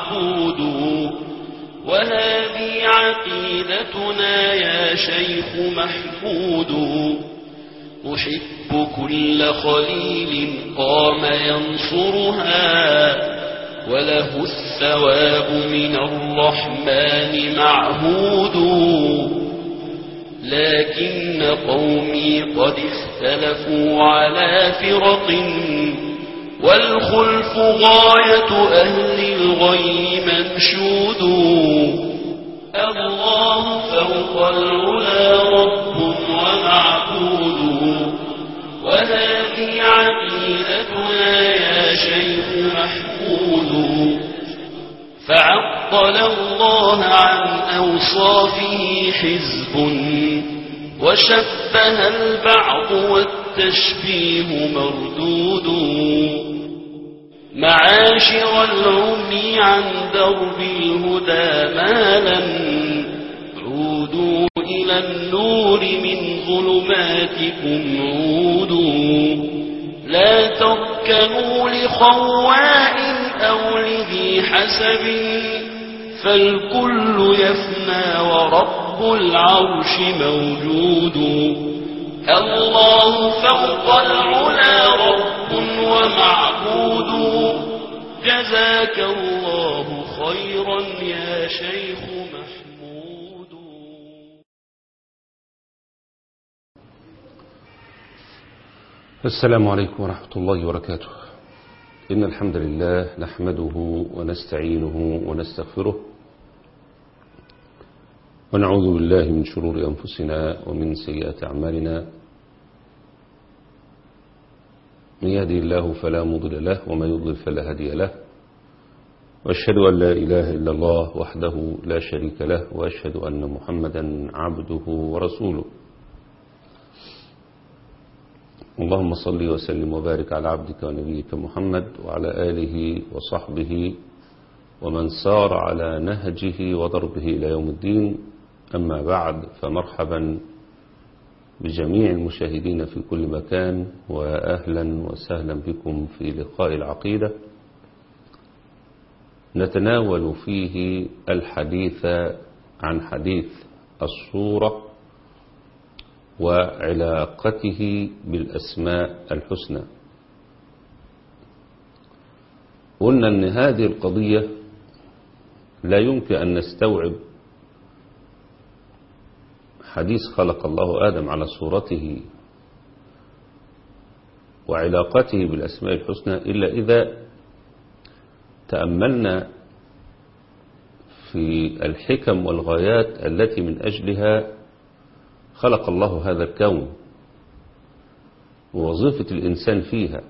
معبود. وهذه عقيدتنا يا شيخ محمود. أحب كل خليل قام ينصرها، وله الثواب من الرحمن معهود. لكن قومي قد اختلفوا على فرق، والخلف غاية أهل الغي منشود. الله فوق العلا رب ومعبود. وهذه عقيدتنا يا شيخ محمود. فعطل الله عن أوصافه حزب، وشبه البعض والتشبيه مردود. معاشر العمي عن درب الهدى مالا، عودوا إلى النور من ظلماتكم عودوا. لا تركنوا لخواء أو لذي حسب، فالكل يفنى ورب العرش موجود. الله فوق العلا رب ومعبود. جزاك الله خيرا يا شيخ محمود. السلام عليكم ورحمة الله وبركاته. إن الحمد لله نحمده ونستعينه ونستغفره، ونعوذ بالله من شرور أنفسنا ومن سيئات أعمالنا. من يهدي الله فلا مضل له، ومن يضلل فلا هادي له. وأشهد أن لا إله إلا الله وحده لا شريك له، وأشهد أن محمدا عبده ورسوله. اللهم صل وسلم وبارك على عبدك ونبيك محمد وعلى آله وصحبه ومن سار على نهجه وضربه إلى يوم الدين. أما بعد، فمرحبا بجميع المشاهدين في كل مكان، وأهلا وسهلا بكم في لقاء العقيدة، نتناول فيه الحديث عن حديث الصورة وعلاقته بالأسماء الحسنى. قلنا أن هذه القضية لا يمكن أن نستوعب حديث خلق الله آدم على صورته وعلاقته بالأسماء الحسنى إلا إذا تأملنا في الحكم والغايات التي من أجلها خلق الله هذا الكون ووظيفة الإنسان فيها.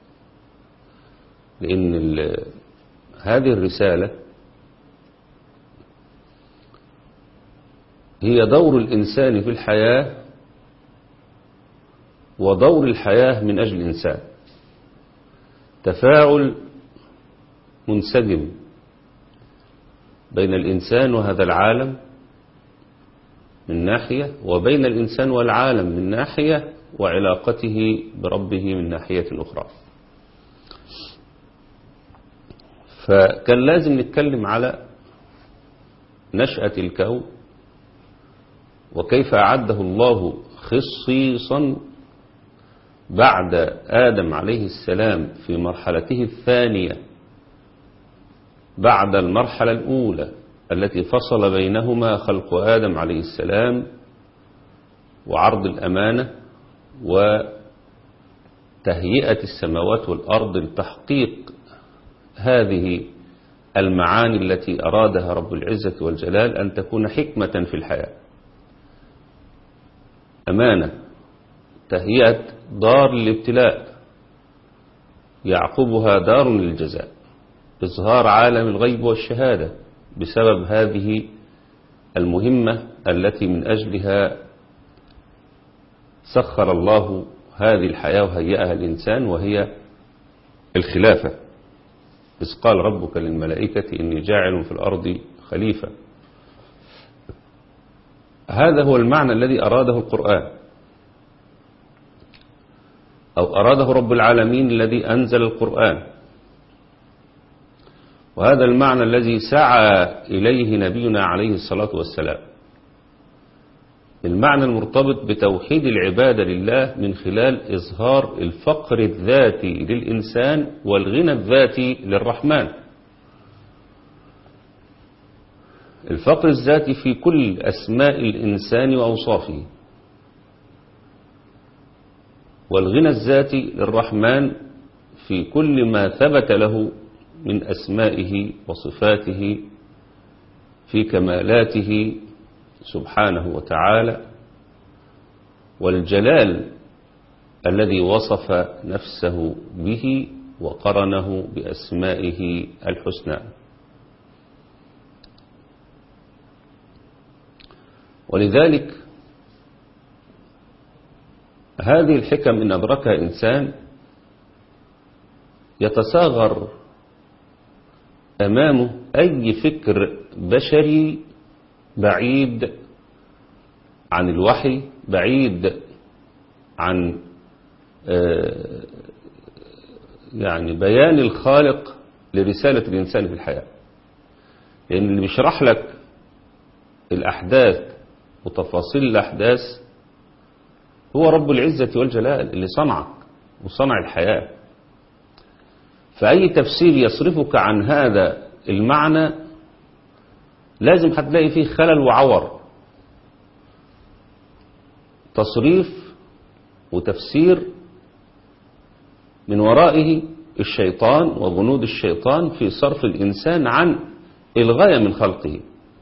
لأن هذه الرسالة هي دور الإنسان في الحياة، ودور الحياة من أجل الإنسان تفاعل منسجم بين الإنسان وهذا العالم من ناحية، وبين الإنسان والعالم من ناحية، وعلاقته بربه من ناحية أخرى. فكان لازم نتكلم على نشأة الكون، وكيف أعده الله خصيصا بعد آدم عليه السلام في مرحلته الثانية بعد المرحلة الأولى التي فصل بينهما خلق آدم عليه السلام وعرض الأمانة وتهيئة السماوات والأرض لتحقيق هذه المعاني التي أرادها رب العزة والجلال أن تكون حكمة في الحياة. أمانة، تهيئة دار للابتلاء يعقبها دار للجزاء، إظهار عالم الغيب والشهادة بسبب هذه المهمة التي من أجلها سخر الله هذه الحياة وهيئها الإنسان، وهي الخلافة. إذ قال ربك للملائكة إني جاعل في الأرض خليفة. هذا هو المعنى الذي أراده القرآن، أو أراده رب العالمين الذي أنزل القرآن. وهذا المعنى الذي سعى إليه نبينا عليه الصلاة والسلام، المعنى المرتبط بتوحيد العبادة لله من خلال إظهار الفقر الذاتي للإنسان والغنى الذاتي للرحمن. الفقر الذاتي في كل أسماء الإنسان وأوصافه، والغنى الذاتي للرحمن في كل ما ثبت له من أسمائه وصفاته في كمالاته سبحانه وتعالى، والجلال الذي وصف نفسه به وقرنه بأسمائه الحسنى. ولذلك هذه الحكم إن أدركها إنسان يتصاغر أمامه أي فكر بشري بعيد عن الوحي، بعيد عن يعني بيان الخالق لرسالة الإنسان في الحياة. لأن اللي بيشرح لك الأحداث وتفاصيل الأحداث هو رب العزة والجلال اللي صنعك وصنع الحياة. فأي تفسير يصرفك عن هذا المعنى لازم هتلاقي فيه خلل وعور، تصريف وتفسير من ورائه الشيطان وجنود الشيطان في صرف الإنسان عن الغاية من خلقه،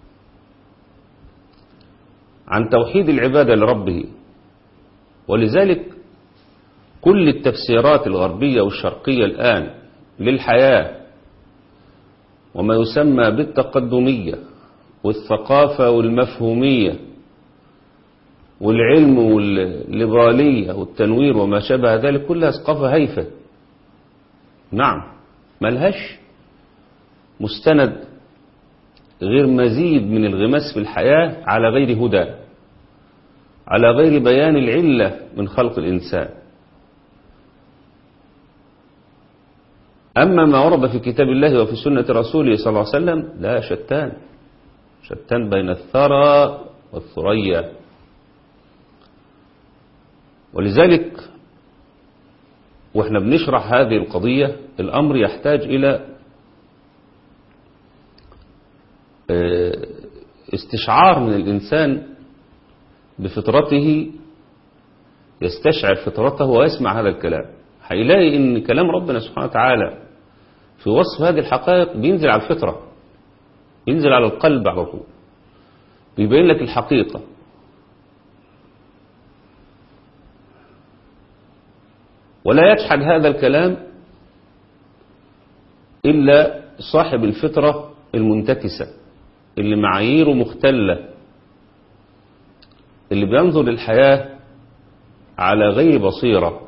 عن توحيد العبادة لربه. ولذلك كل التفسيرات الغربية والشرقية الآن للحياة وما يسمى بالتقدمية والثقافة والمفهومية والعلم والليبرالية والتنوير وما شابه ذلك كلها ثقافة هايفة. نعم، ملهاش مستند غير مزيد من الغماس في الحياة على غير هدى، على غير بيان العلة من خلق الإنسان. أما ما ورد في كتاب الله وفي سنة رسوله صلى الله عليه وسلم لا، شتان بين الثرى والثريا. ولذلك واحنا بنشرح هذه القضية الأمر يحتاج إلى استشعار من الإنسان بفطرته، يستشعر فطرته ويسمع هذا الكلام، هيلاقي ان كلام ربنا سبحانه وتعالى في وصف هذه الحقائق بينزل على الفطرة، ينزل على القلب على طول، بيبين لك الحقيقة. ولا يجحد هذا الكلام إلا صاحب الفطرة المنتكسة اللي معاييره مختلة، اللي بينظر للحياة على غير بصيرة.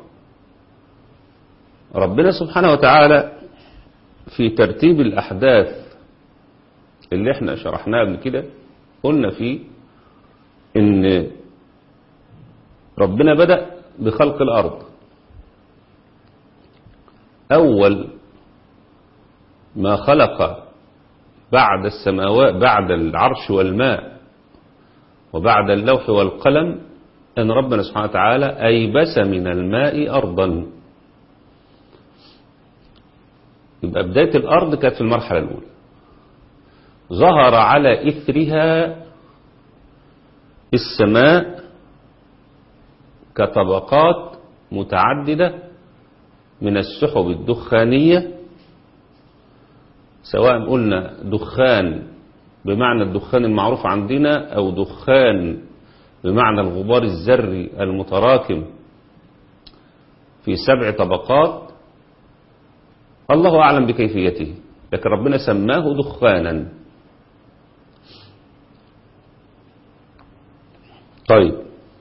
ربنا سبحانه وتعالى في ترتيب الأحداث اللي احنا شرحناه قبل كده قلنا فيه ان ربنا بدأ بخلق الأرض. أول ما خلق بعد السماوات، بعد العرش والماء وبعد اللوح والقلم، أن ربنا سبحانه وتعالى أيبس من الماء أرضا. يبقى بداية الأرض كانت في المرحلة الأولى، ظهر على إثرها السماء كطبقات متعددة من السحب الدخانية، سواء قلنا دخان بمعنى الدخان المعروف عندنا أو دخان بمعنى الغبار الذري المتراكم في 7 طبقات، الله أعلم بكيفيته، لكن ربنا سماه دخانا. طيب،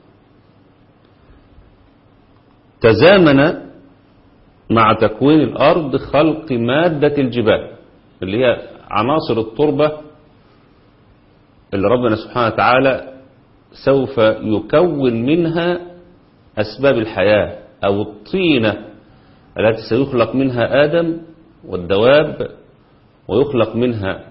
تزامن مع تكوين الأرض خلق مادة الجبال اللي هي عناصر التربة اللي ربنا سبحانه وتعالى سوف يكون منها أسباب الحياة، أو الطينة التي سيخلق منها آدم والدواب ويخلق منها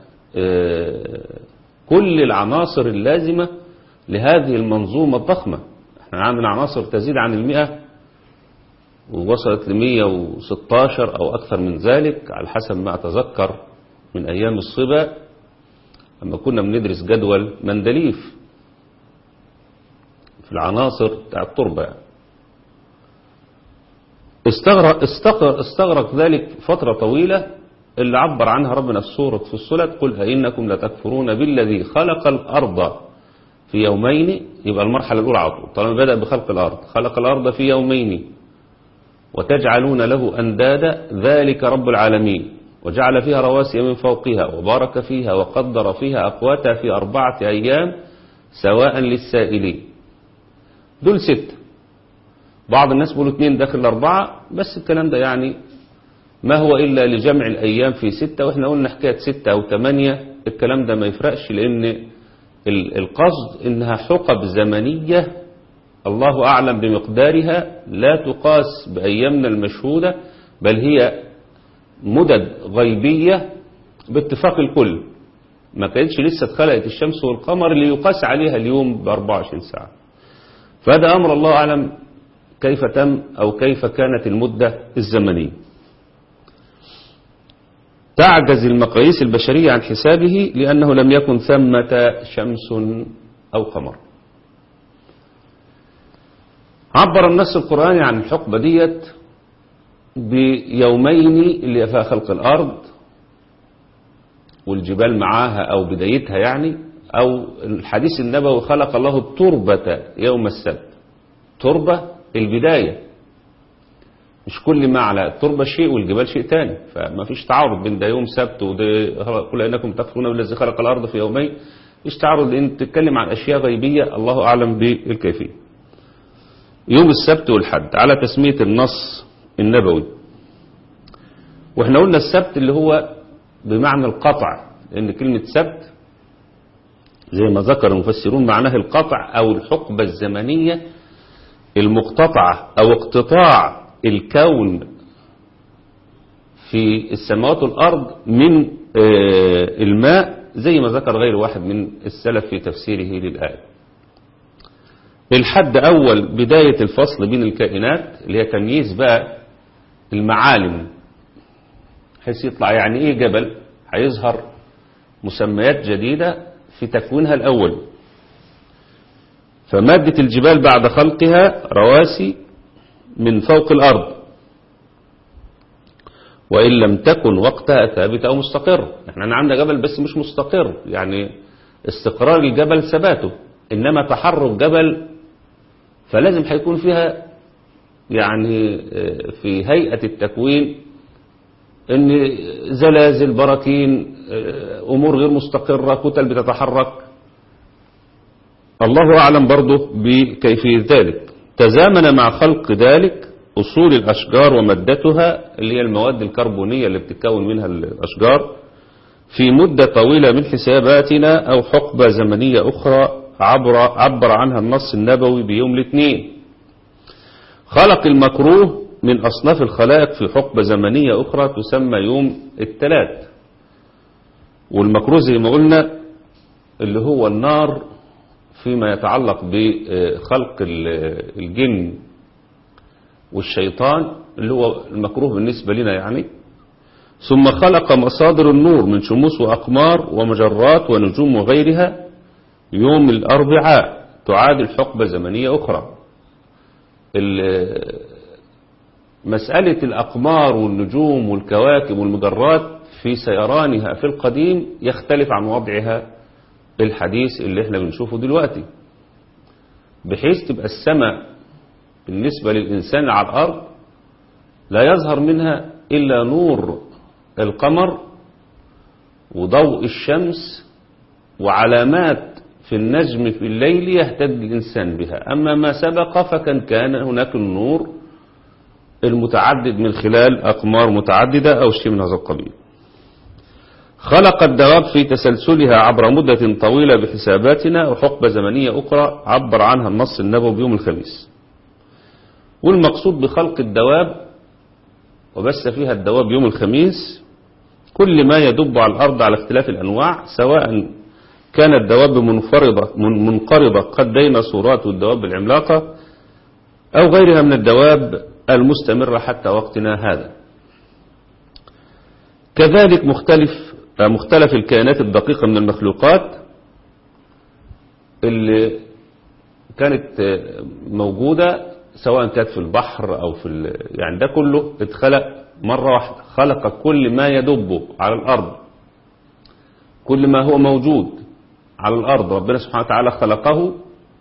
كل العناصر اللازمة لهذه المنظومة الضخمة. احنا عندنا عناصر تزيد عن 100 ووصلت 116 أو أكثر من ذلك على حسب ما أتذكر من أيام الصبا لما كنا بندرس جدول مندليف في العناصر بتاع التربة. استغرق ذلك فترة طويلة اللي عبر عنها ربنا في سورة فصلت قل أئنكم لتكفرون بالذي خلق الأرض في يومين. يبقى المرحلة الأولى عطوا طالما بدأ بخلق الأرض، خلق الأرض في يومين وتجعلون له أندادا ذلك رب العالمين وجعل فيها رواسي من فوقها وبارك فيها وقدر فيها أقواتها في 4 أيام سواء للسائلين. دول 6. بعض الناس بيقولوا 2 داخل 4، بس الكلام ده يعني ما هو إلا لجمع الأيام في 6، وإحنا قلنا حكاية 6 أو 8 الكلام ده ما يفرقش، لأن القصد إنها حقب زمنية الله أعلم بمقدارها لا تقاس بأيامنا المشهودة، بل هي مدد غيبية باتفاق الكل. ما كانتش لسه اتخلقت الشمس والقمر اللي يقاس عليها اليوم ب24 ساعة. فهذا أمر الله أعلم كيف تم أو كيف كانت المدة الزمنية. تعجز المقاييس البشرية عن حسابه لأنه لم يكن ثمة شمس أو قمر. عبر النص القرآني عن الحقبة ديت بيومين اللي فيها خلق الأرض والجبال معاها أو بدايتها يعني، أو الحديث النبوي خلق الله التربة يوم السبت. تربة البداية، مش كل ما على التربة شيء والجبال شيء تاني، فما فيش تعارض بين ده يوم سبت وده قل إنكم تكفرون بالذي خلق الأرض في يومين. مش تعارض لأن تتكلم عن أشياء غيبية الله أعلم بالكيفية. يوم السبت والحد على تسمية النص النبوي. واحنا قلنا السبت اللي هو بمعنى القطع، لأن كلمة سبت زي ما ذكر المفسرون معناه القطع أو الحقبة الزمنية المقتطعة أو اقتطاع الكون في السماوات والأرض من الماء، زي ما ذكر غير واحد من السلف في تفسيره للآية. الحد أول بداية الفصل بين الكائنات، اللي هي تمييز بقى المعالم، حيث يطلع يعني إيه جبل، هيظهر مسميات جديدة في تكوينها الأول. فمادة الجبال بعد خلقها رواسي من فوق الأرض، وإن لم تكن وقتها ثابتة أو مستقر. احنا عندنا جبل بس مش مستقر، يعني استقرار الجبل ثباته، إنما تحرك جبل فلازم هيكون فيها يعني في هيئة التكوين ان زلازل، براكين، امور غير مستقرة، كتل بتتحرك. الله اعلم برضه بكيفية ذلك. تزامن مع خلق ذلك اصول الاشجار ومادتها اللي هي المواد الكربونية اللي بتتكون منها الاشجار في مدة طويلة من حساباتنا او حقبة زمنية اخرى عبر عنها النص النبوي بيوم الاثنين. خلق المكروه من أصناف الخلائق في حقبة زمنية أخرى تسمى يوم الثلاث. والمكروه زي ما قلنا اللي هو النار فيما يتعلق بخلق الجن والشيطان، اللي هو المكروه بالنسبة لنا يعني. ثم خلق مصادر النور من شموس وأقمار ومجرات ونجوم وغيرها يوم الأربعاء تعادل حقبة زمنية أخرى. مسألة الأقمار والنجوم والكواكب والمجرات في سيرانها في القديم يختلف عن وضعها الحديث اللي احنا بنشوفه دلوقتي، بحيث تبقى السماء بالنسبة للإنسان على الأرض لا يظهر منها إلا نور القمر وضوء الشمس وعلامات في النجم في الليل يهتد الإنسان بها. أما ما سبق فكان هناك النور المتعدد من خلال أقمار متعددة أو شيء من هذا القبيل. خلق الدواب في تسلسلها عبر مدة طويلة بحساباتنا وحقبة زمنية أخرى عبر عنها النص النبوي بيوم الخميس. والمقصود بخلق الدواب وبث فيها الدواب يوم الخميس كل ما يدب على الأرض على اختلاف الأنواع، سواء كانت دواب منقرضة قد بين صورات الدواب العملاقة أو غيرها من الدواب المستمرة حتى وقتنا هذا. كذلك مختلف الكائنات الدقيقة من المخلوقات اللي كانت موجودة، سواء كانت في البحر أو في يعني ده كله اتخلق مرة واحدة. خلق كل ما يدب على الأرض، كل ما هو موجود على الأرض ربنا سبحانه وتعالى خلقه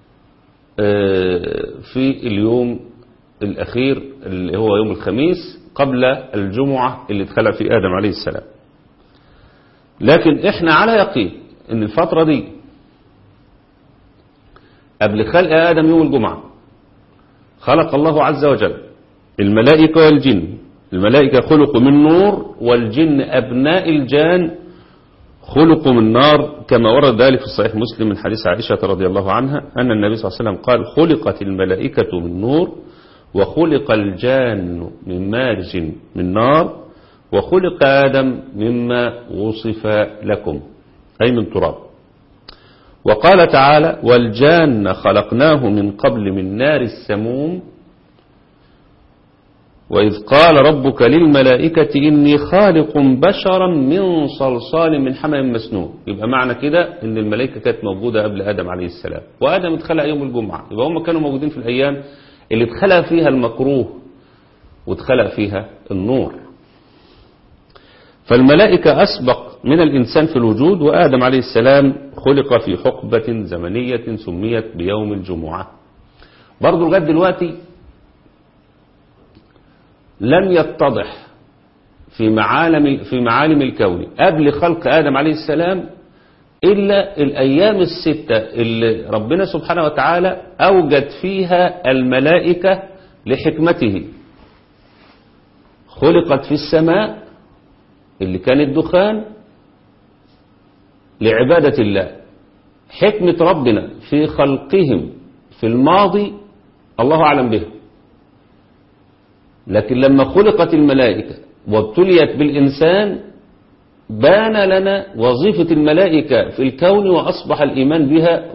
في اليوم الأخير اللي هو يوم الخميس قبل الجمعة اللي اتخلق في آدم عليه السلام. لكن احنا على يقين ان الفترة دي قبل خلق آدم يوم الجمعة خلق الله عز وجل الملائكة والجن. الملائكة خلقوا من نور، والجن أبناء الجان خلقوا من نار، كما ورد ذلك في صحيح مسلم من حديث عائشة رضي الله عنها أن النبي صلى الله عليه وسلم قال: خلقت الملائكة من نور، وخلق الجان من مارج من نار، وخلق آدم مما وصف لكم، أي من تراب. وقال تعالى: والجان خلقناه من قبل من نار السموم، وإذ قال ربك للملائكة إني خالق بشرا من صلصال من حمأ مسنون. يبقى معنى كده إن الملائكة كانت موجودة قبل آدم عليه السلام، وآدم اتخلق يوم الجمعة، يبقى هم كانوا موجودين في الأيام اللي اتخلق فيها المكروه واتخلق فيها النور. فالملائكة أسبق من الإنسان في الوجود، وآدم عليه السلام خلق في حقبة زمنية سميت بيوم الجمعة. برضو لغاية دلوقتي لم يتضح في معالم الكون قبل خلق آدم عليه السلام إلا الأيام الستة اللي ربنا سبحانه وتعالى أوجد فيها الملائكة لحكمته. خلقت في السماء اللي كان الدخان لعبادة الله. حكمة ربنا في خلقهم في الماضي الله أعلم به، لكن لما خلقت الملائكة وابتليت بالإنسان بان لنا وظيفة الملائكة في الكون، وأصبح الإيمان بها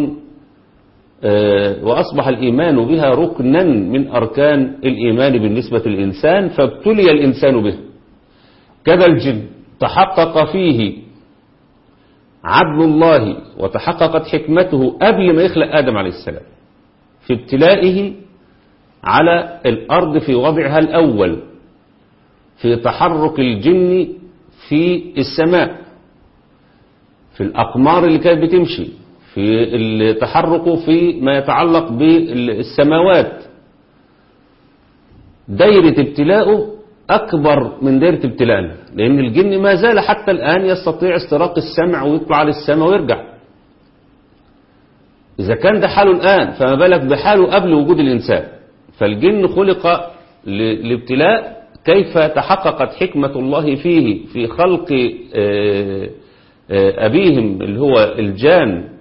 ركنا من أركان الإيمان بالنسبة للإنسان، فابتلي الإنسان به. كذا الجن تحقق فيه عدل الله وتحققت حكمته قبل ما يخلق آدم عليه السلام في ابتلائه على الأرض في وضعها الأول، في تحرك الجن في السماء، في الأقمار اللي كانت بتمشي، في التحرك في ما يتعلق بالسماوات. دايرة ابتلاءه أكبر من دايرة ابتلاءنا، لأن الجن ما زال حتى الآن يستطيع استراق السمع ويطلع للسماء ويرجع. إذا كان ده حاله الآن فما بالك بحاله قبل وجود الإنسان. فالجن خلق للابتلاء. كيف تحققت حكمة الله فيه في خلق أبيهم اللي هو الجان،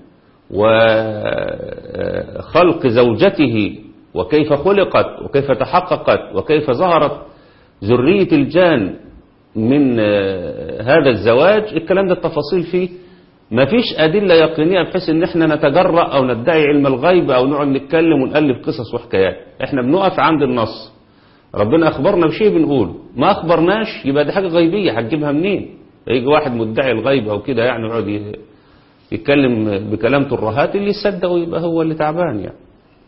وخلق زوجته، وكيف خلقت وكيف تحققت وكيف ظهرت ذرية الجان من هذا الزواج. الكلام ده التفاصيل فيه ما فيش أدلة يقينية بحيث ان احنا نتجرأ او ندعي علم الغيب او نقعد نتكلم ونألف قصص وحكايات. احنا بنقف عند النص، ربنا اخبرنا بشيء بنقوله، ما اخبرناش يبقى دي حاجة غيبية هتجيبها منين؟ يجي واحد مدعي الغيب او كده يعني يقعد يتكلم بكلام ترهات، اللي يصدقه يبقى هو اللي تعبان يعني.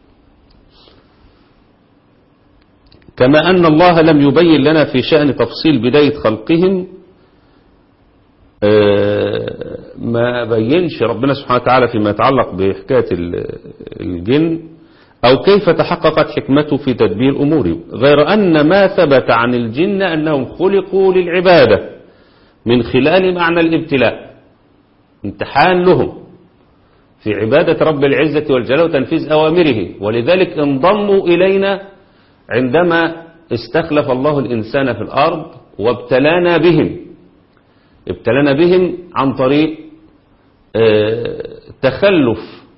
كما أن الله لم يبين لنا في شأن تفصيل بداية خلقهم، ما بينش ربنا سبحانه وتعالى فيما يتعلق بحكاية الجن أو كيف تحققت حكمته في تدبير أمورهم، غير أن ما ثبت عن الجن أنهم خلقوا للعبادة من خلال معنى الابتلاء، امتحان لهم في عبادة رب العزة والجلال وتنفيذ أوامره. ولذلك انضموا إلينا عندما استخلف الله الإنسان في الأرض وابتلانا بهم عن طريق تخلف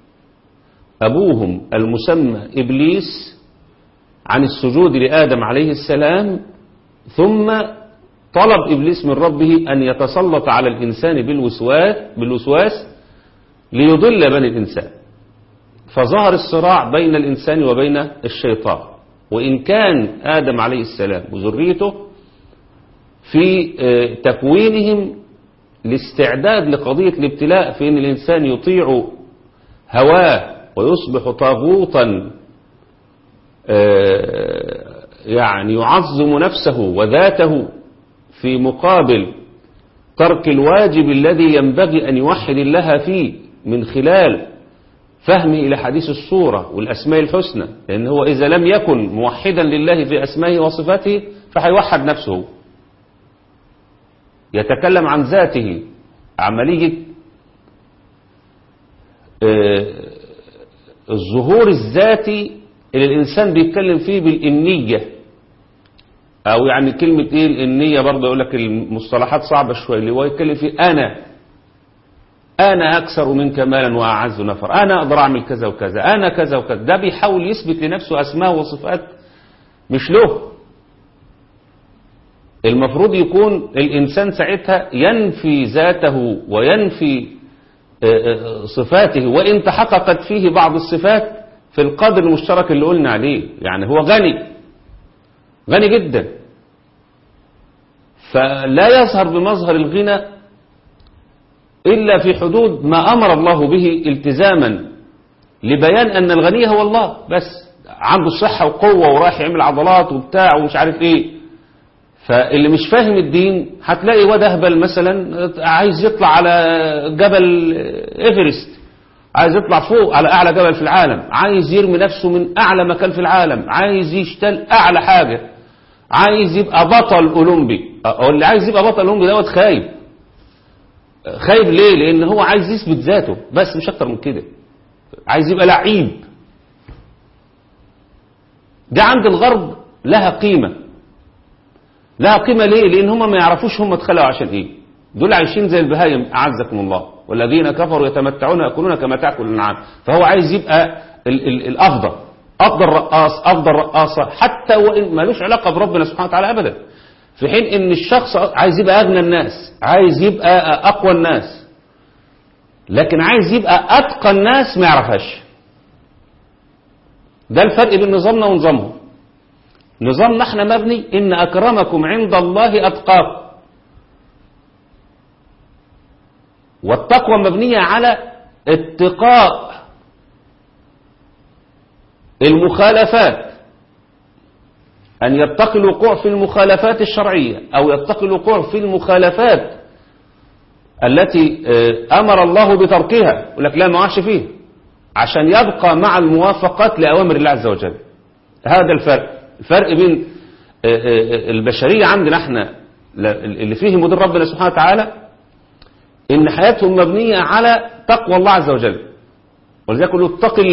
أبوهم المسمى إبليس عن السجود لآدم عليه السلام، ثم طلب إبليس من ربه أن يتسلط على الإنسان بالوسواس ليضل بني الإنسان. فظهر الصراع بين الإنسان وبين الشيطان. وإن كان آدم عليه السلام وذريته في تكوينهم الاستعداد لقضية الابتلاء في أن الإنسان يطيع هواه ويصبح طاغوتا يعني يعظم نفسه وذاته في مقابل ترك الواجب الذي ينبغي أن يوحد الله فيه من خلال فهمه إلى حديث الصورة والأسماء الحسنى. لأن هو إذا لم يكن موحدا لله في أسمائه وصفاته فهيوحد نفسه، يتكلم عن ذاته. عملية الظهور الذاتي اللي الإنسان بيتكلم فيه بالإنية، أو يعني كلمة إيه الإنية برضه يقول لك المصطلحات صعبة شوية، اللي هو يتكلم فيه أنا أكثر منك مالا وأعز نفر، أنا أقدر أعمل كذا وكذا، أنا كذا وكذا. ده بيحاول يثبت لنفسه أسماء وصفات مش له. المفروض يكون الإنسان ساعتها ينفي ذاته وينفي صفاته، وإن تحققت فيه بعض الصفات في القدر المشترك اللي قلنا عليه. يعني هو غني جدا، فلا يظهر بمظهر الغنى إلا في حدود ما أمر الله به التزاما لبيان أن الغني هو الله بس. عنده صحة وقوة ورايح يعمل عضلات وبتاع ومش عارف إيه. فاللي مش فاهم الدين هتلاقي واد أهبل مثلا عايز يطلع على جبل إيفرست، عايز يطلع فوق على أعلى جبل في العالم، عايز يرمي نفسه من أعلى مكان في العالم، عايز يشتل أعلى حاجة، عايز يبقى بطل أولمبي. أو اللي عايز يبقى بطل أولمبي دوت خايب ليه؟ لأن هو عايز يثبت ذاته بس، مش أكتر من كده. عايز يبقى لعيب. ده عند الغرب لها قيمة ليه؟ لأن هم ما يعرفوش هم اتخلقوا عشان إيه. دول عايشين زي البهايم أعزكم الله، والذين كفروا يتمتعون يأكلون كما تأكل الأنعام. فهو عايز يبقى أفضل رقاصة حتى وإن مالوش علاقة بربنا سبحانه وتعالى أبدا. في حين إن الشخص عايز يبقى أغنى الناس، عايز يبقى أقوى الناس، لكن عايز يبقى أتقى الناس ما يعرفهاش. ده الفرق بين نظامنا ونظامهم. نظامنا احنا مبني إن أكرمكم عند الله أتقاكم، والتقوى مبنية على اتقاء المخالفات، أن يتقي الوقوع في المخالفات الشرعية أو يتقي الوقوع في المخالفات التي أمر الله بتركها. يقول لك لا ما وقعش فيه عشان يبقى مع الموافقات لأوامر الله عز وجل. هذا الفرق بين البشرية عندنا احنا اللي فيه مدير ربنا سبحانه وتعالى، إن حياتهم مبنية على تقوى الله عز وجل. ولذلك يقولوا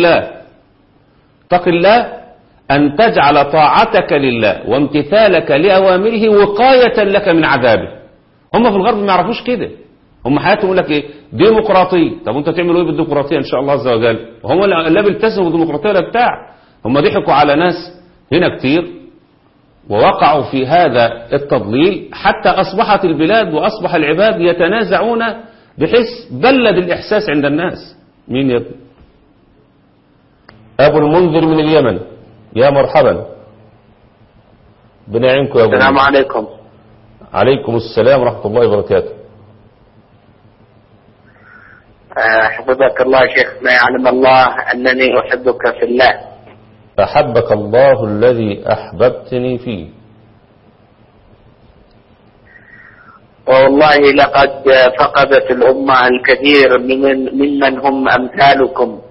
اتق الله أن تجعل طاعتك لله وامتثالك لأوامره وقاية لك من عذابه. هم في الغرب ما يعرفوش كده. هم حياتهم يقول لك ايه؟ ديمقراطية. طب وانت تعملوا ايه بالديمقراطية ان شاء الله عز وجل؟ وهم لا بيلتزموا بالديمقراطية ولا بتاع. هم ضحكوا على ناس هنا كتير ووقعوا في هذا التضليل حتى أصبحت البلاد وأصبح العباد يتنازعون بحيث بلد الإحساس عند الناس. مين يا ابني؟ أبو المنذر من اليمن. يا مرحبا، بنعيمكم يا أبو. السلام عليكم. عليكم السلام ورحمة الله وبركاته. حفظك الله شيخنا، يعلم الله أنني أحبك في الله. أحبك الله الذي أحببتني فيه. والله لقد فقدت الأمة الكثير ممن هم أمثالكم.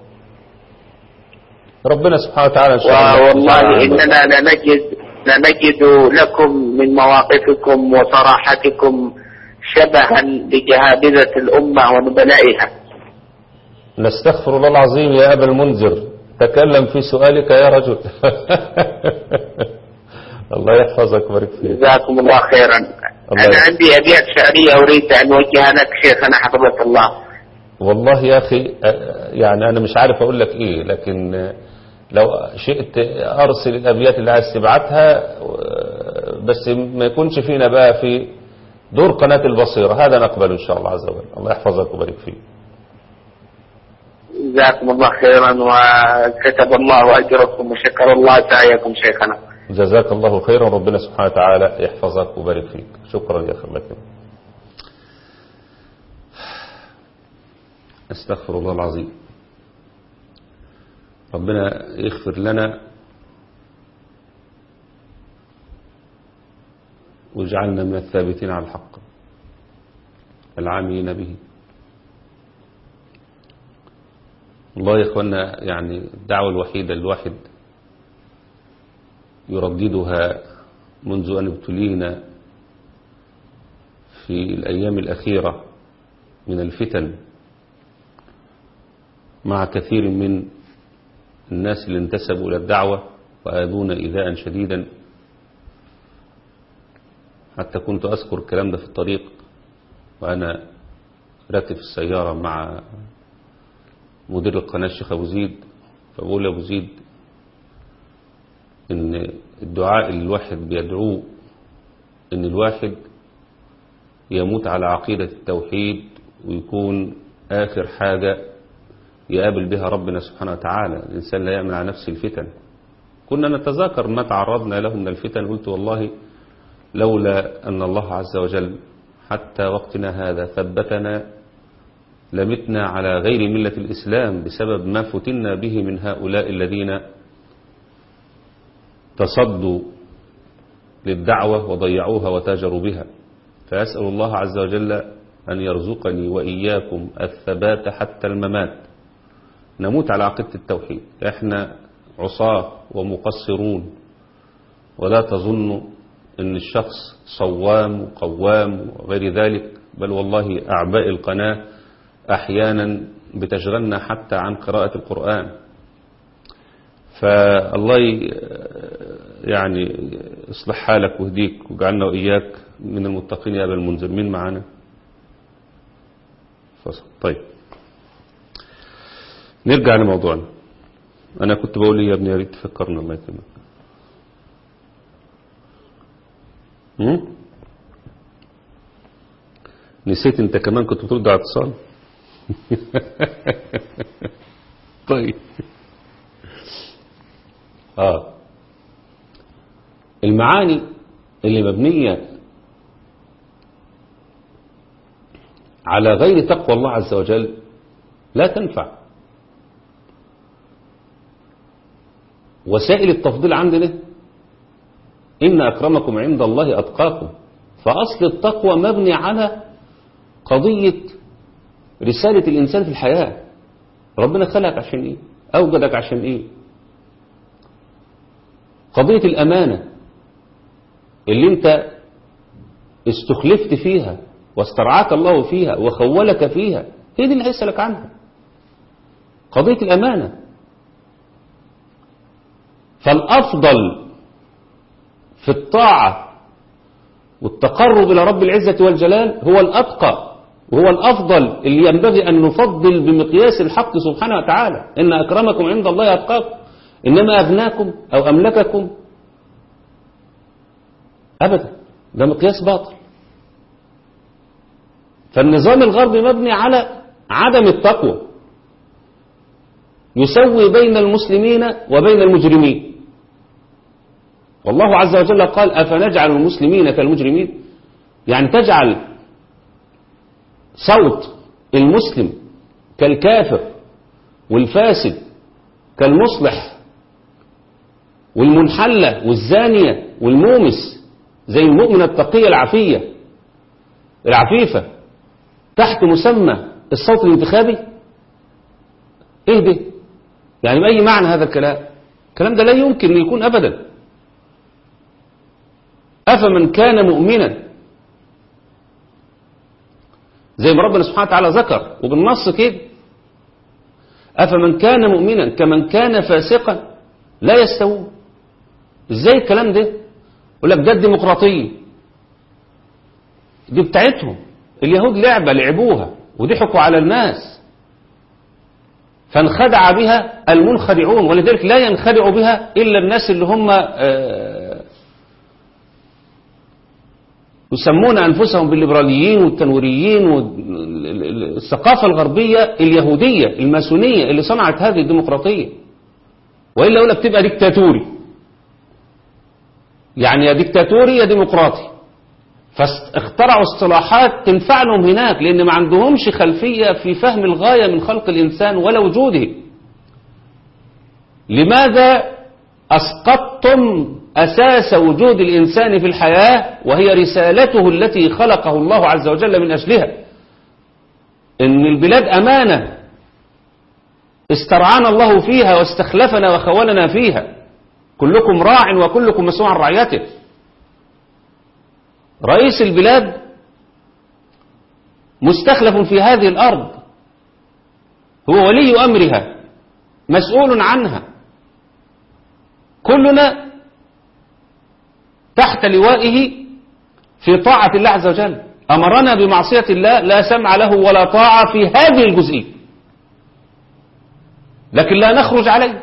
ربنا سبحانه وتعالى إن شاء الله. والله إننا لنجد لكم من مواقفكم وصراحتكم شبها بجهابذة الأمة ونبلائها. نستغفر الله العظيم يا أبا المنذر، تكلم في سؤالك يا رجل. الله يحفظك ويبارك فيك. جزاكم الله خيرا. أنا عندي أبيات شعرية أريد أن أوجهها لك شيخنا حفظك الله. والله يا أخي يعني أنا مش عارف أقول لك إيه، لكن لو شئت أرسل الأبيات اللي عايز تبعتها، بس ما يكونش فينا بقى في دور قناة البصيرة هذا نقبل إن شاء الله عز وجل. الله يحفظك ويبارك فيك. جزاكم الله خيرا وكتب الله أجركم وشكر الله سعيكم شيخنا. جزاك الله خيرا، ربنا سبحانه وتعالى يحفظك ويبارك فيك. شكرا يا أخي. الله يكرمك. استغفر الله العظيم. ربنا يغفر لنا واجعلنا من الثابتين على الحق العاملين به. والله يا إخوانا يعني الدعوة الوحيدة الواحد يرددها منذ أن ابتلينا في الأيام الأخيرة من الفتن مع كثير من الناس اللي انتسبوا إلى الدعوة وآذونا إيذاء شديدا، حتى كنت أذكر الكلام ده في الطريق وأنا راكب في السيارة مع مدير القناة الشيخ أبو زيد، فبقول أبو زيد إن الدعاء اللي الواحد بيدعوه إن الواحد يموت على عقيدة التوحيد ويكون آخر حاجة يقابل بها ربنا سبحانه وتعالى. الإنسان لا يعمل على نفسه الفتن. كنا نتذاكر ما تعرضنا له من الفتن، قلت والله لولا أن الله عز وجل حتى وقتنا هذا ثبتنا لمتنا على غير ملة الإسلام بسبب ما فتنا به من هؤلاء الذين تصدوا للدعوة وضيعوها وتاجروا بها. فأسأل الله عز وجل أن يرزقني وإياكم الثبات حتى الممات، نموت على عقيدة التوحيد. احنا عصاة ومقصرون، ولا تظنوا ان الشخص صوام وقوام وغير ذلك، بل والله أعباء القناة أحيانا بتشغلنا حتى عن قراءة القرآن. فالله يعني اصلح حالك وهديك وجعلنا وإياك من المتقين يا أبا المنذر. مين معانا؟ طيب نرجع لموضوعنا. أنا كنت بقول يا ابني يا ريت تفكرنا الله يكرمك. نسيت انت كمان كنت بترد على اتصال. طيب المعاني اللي مبنية على غير تقوى الله عز وجل لا تنفع. وسائل التفضيل عندنا إن أكرمكم عند الله أتقاكم، فأصل التقوى مبني على قضية رسالة الإنسان في الحياة. ربنا خلقك عشان إيه؟ أوجدك عشان إيه؟ قضية الأمانة اللي أنت استخلفت فيها واسترعاك الله فيها وخولك فيها، هي دي اللي هيسألك عنها، قضية الأمانة. فالأفضل في الطاعة والتقرب إلى رب العزة والجلال هو الأتقى، وهو الأفضل اللي ينبغي أن نفضل بمقياس الحق سبحانه وتعالى. إن أكرمكم عند الله أتقاكم، إنما أغناكم أو أملككم أبدا، ده مقياس باطل. فالنظام الغربي مبني على عدم التقوى، يسوي بين المسلمين وبين المجرمين. والله عز وجل قال أفنجعل المسلمين كالمجرمين، يعني تجعل صوت المسلم كالكافر والفاسد كالمصلح والمنحلة والزانية والمومس، زي المؤمنة التقية العفيفة تحت مسمى الصوت الانتخابي. ايه ده؟ يعني بأي معنى هذا الكلام ده لا يمكن أن يكون أبدا. أفمن كان مؤمنا، زي ما ربنا سبحانه وتعالى ذكر وبالنص كده، أفمن كان مؤمنا كمن كان فاسقا لا يستوون. ازاي الكلام ده؟ يقول لك ده الديمقراطية دي بتاعتهم، اليهود لعبة لعبوها وضحكوا على الناس فانخدع بها المنخدعون، ولذلك لا ينخدع بها إلا الناس اللي هم يسمون أنفسهم بالليبراليين والتنويريين والثقافة الغربية اليهودية الماسونية اللي صنعت هذه الديمقراطية. وإلا يقول لك تبقى ديكتاتوري، يعني يا ديكتاتوري يا ديمقراطي. فاخترعوا اصطلاحات تنفع لهم هناك، لأن ما عندهمش خلفية في فهم الغاية من خلق الإنسان ولا وجوده. لماذا أسقطتم أساس وجود الإنسان في الحياة وهي رسالته التي خلقه الله عز وجل من أجلها؟ إن البلاد أمانة استرعانا الله فيها واستخلفنا وخولنا فيها، كلكم راع وكلكم مسؤول عن رعيته. رئيس البلاد مستخلف في هذه الأرض، هو ولي أمرها مسؤول عنها، كلنا تحت لوائه في طاعة الله عز وجل. أمرنا بمعصية الله لا سمع له ولا طاعة في هذه الجزئية، لكن لا نخرج عليه.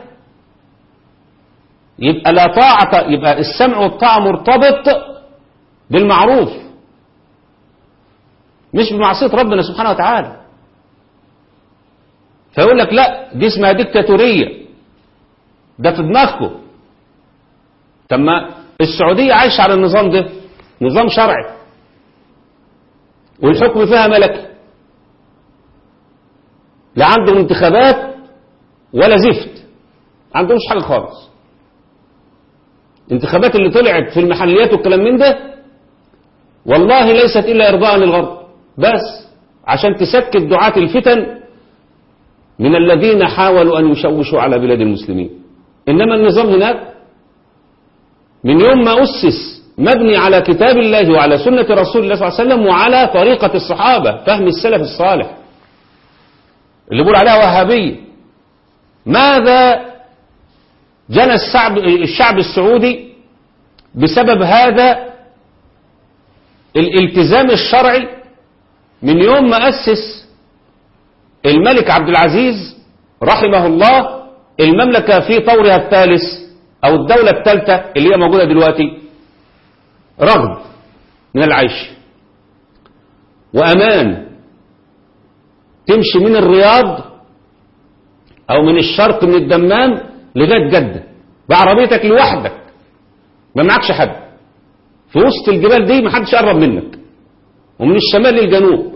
يبقى لا طاعة، يبقى السمع والطاعة مرتبط بالمعروف مش بمعصية ربنا سبحانه وتعالى. فيقول لك لا دي اسمها ديكتاتورية، ده في دماغكم. طب ما السعودية عايشة على النظام ده، نظام شرعي والحكم فيها ملكي، لا عندهم انتخابات ولا زفت، ما عندهمش حاجة خالص. الانتخابات اللي طلعت في المحليات والكلام من ده والله ليست إلا إرضاء للغرب، بس عشان تسكت دعاة الفتن من الذين حاولوا أن يشوشوا على بلاد المسلمين. إنما النظام هناك من يوم ما أسس مبني على كتاب الله وعلى سنة رسول الله صلى الله عليه وسلم وعلى طريقة الصحابة، فهم السلف الصالح اللي بيقول عليها وهابية. ماذا جنى الشعب السعودي بسبب هذا الالتزام الشرعي من يوم ما أسس الملك عبد العزيز رحمه الله المملكة في طورها الثالث أو الدولة الثالثة اللي هي موجودة دلوقتي، رغد من العيش وأمان. تمشي من الرياض أو من الشرق من الدمام لغاية جدة بعربيتك لوحدك، ما معكش حد، في وسط الجبال دي ما حدش يقرب منك، ومن الشمال للجنوب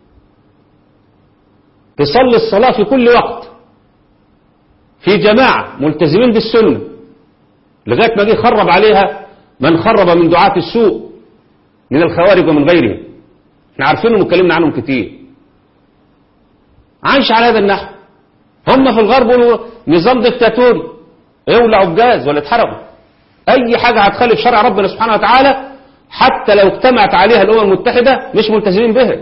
تصلي الصلاة في كل وقت في جماعة ملتزمين بالسنة، لغاية ما جه خرب عليها من خرب من دعاة السوء من الخوارج ومن غيرهم. احنا عارفينهم واتكلمنا عنهم كتير. عايش على هذا النحو. هم في الغرب يقولوا نظام ديكتاتوري، يولعوا بجاز ولا اتحرقوا. اي حاجة هتخالف شرع ربنا سبحانه وتعالى حتى لو اجتمعت عليها الامم المتحدة مش ملتزمين بها.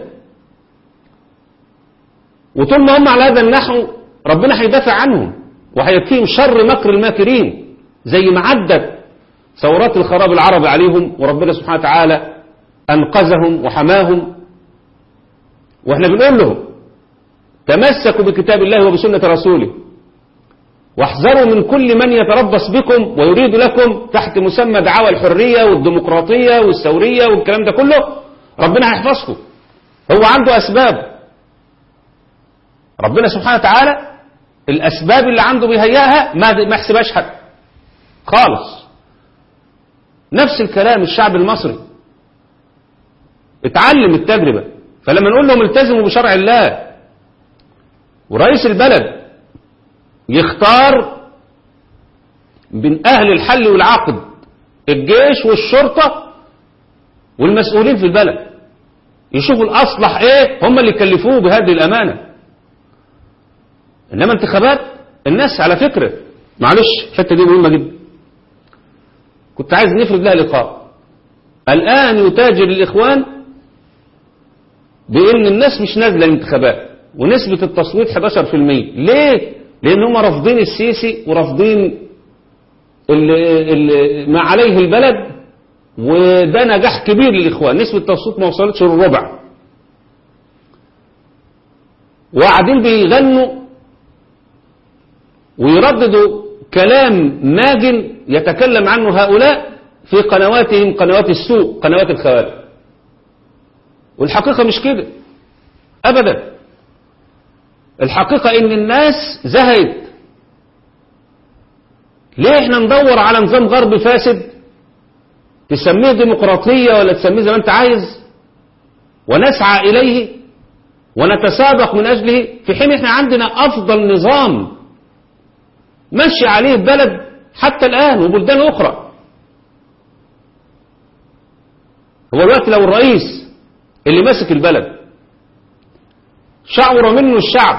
وطول ما هم على هذا النحو ربنا هيدافع عنهم وهيكفيهم شر مكر الماكرين، زي ما عدت ثورات الخراب العربي عليهم وربنا سبحانه وتعالى أنقذهم وحماهم. واحنا بنقول لهم تمسكوا بكتاب الله وبسنة رسوله واحذروا من كل من يتربص بكم ويريد لكم تحت مسمى دعاوى الحرية والديمقراطية والثورية والكلام ده كله. ربنا هيحفظكم، هو عنده أسباب. ربنا سبحانه وتعالى الأسباب اللي عنده بيهيئها ما يحسبهاش حد خالص. نفس الكلام الشعب المصري اتعلم التجربة. فلما نقول لهم التزموا بشرع الله ورئيس البلد يختار من أهل الحل والعقد الجيش والشرطة والمسؤولين في البلد، يشوفوا الأصلح ايه، هم اللي يكلفوه بهذه الأمانة. إنما انتخابات الناس على فكرة، معلش الحتة دي مهمة جدا، كنت عايز نفرد لها لقاء. الآن يتاجر الإخوان بأن الناس مش نازلة الانتخابات ونسبة التصويت 11%. ليه؟ لأن هم رافضين السيسي ورافضين ما عليه البلد، وده نجاح كبير للإخوان. نسبة التصويت ما وصلتش للربع، وقاعدين بيغنوا ويرددوا كلام ماجن يتكلم عنه هؤلاء في قنواتهم، قنوات السوء، قنوات الخوارج. والحقيقة مش كده أبدا. الحقيقة إن الناس زهقت. ليه احنا ندور على نظام غربي فاسد تسميه ديمقراطية ولا تسميه زي ما انت عايز ونسعى إليه ونتسابق من أجله، في حين احنا عندنا أفضل نظام ماشي عليه البلد حتى الآن وبلدان أخرى. هو الوقت لو الرئيس اللي ماسك البلد شعر منه الشعب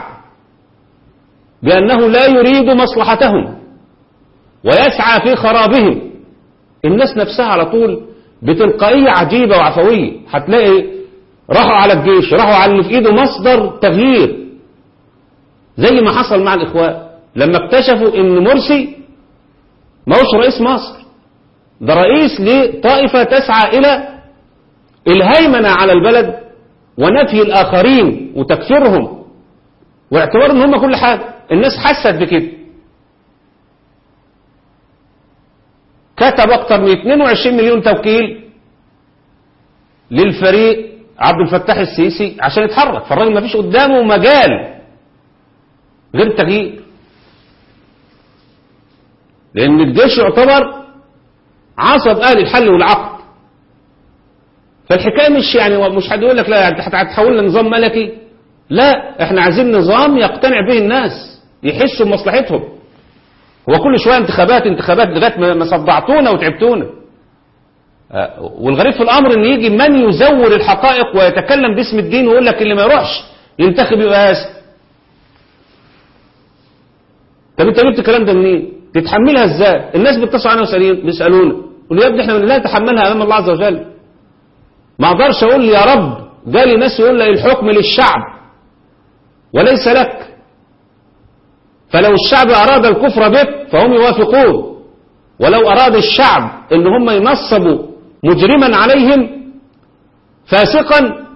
بأنه لا يريد مصلحتهم ويسعى في خرابهم، الناس نفسها على طول بتلقائية عجيبة وعفوية هتلاقي راحوا على الجيش، راحوا على اللي في ايده مصدر تغيير، زي ما حصل مع الإخوان لما اكتشفوا ان مرسي ما هوش رئيس مصر، ده رئيس لطائفة تسعى إلى الهيمنة على البلد ونفي الآخرين وتكفيرهم واعتبار ان هم كل حاجة. الناس حست بكده، كتب أكثر من 22 مليون توكيل للفريق عبد الفتاح السيسي عشان يتحرك، فالراجل ما فيش قدامه مجال غير التغيير، لأن الجيش يعتبر عصب أهل الحل والعقد. فالحكاية مش يعني مش حد يقول لك لا انت هتحول لنظام ملكي، لا احنا عايزين نظام يقتنع به الناس يحسوا بمصلحتهم. هو كل شوية انتخابات لغاية ما صدعتونا وتعبتونا. والغريب في الأمر ان يجي من يزور الحقائق ويتكلم باسم الدين ويقول لك اللي ما يروحش ينتخب يبقى آسف. طب انت جبت الكلام ده منين؟ تتحملها ازاي؟ الناس بيتصلوا علينا بيسألونا يقولوا يا ابني احنا لا نتحملها امام الله عز وجل. ما اقدرش اقول يا رب جالي ناس يقول لي الحكم للشعب وليس لك، فلو الشعب أراد الكفر بك فهم يوافقون، ولو أراد الشعب ان هم ينصبوا مجرما عليهم فاسقا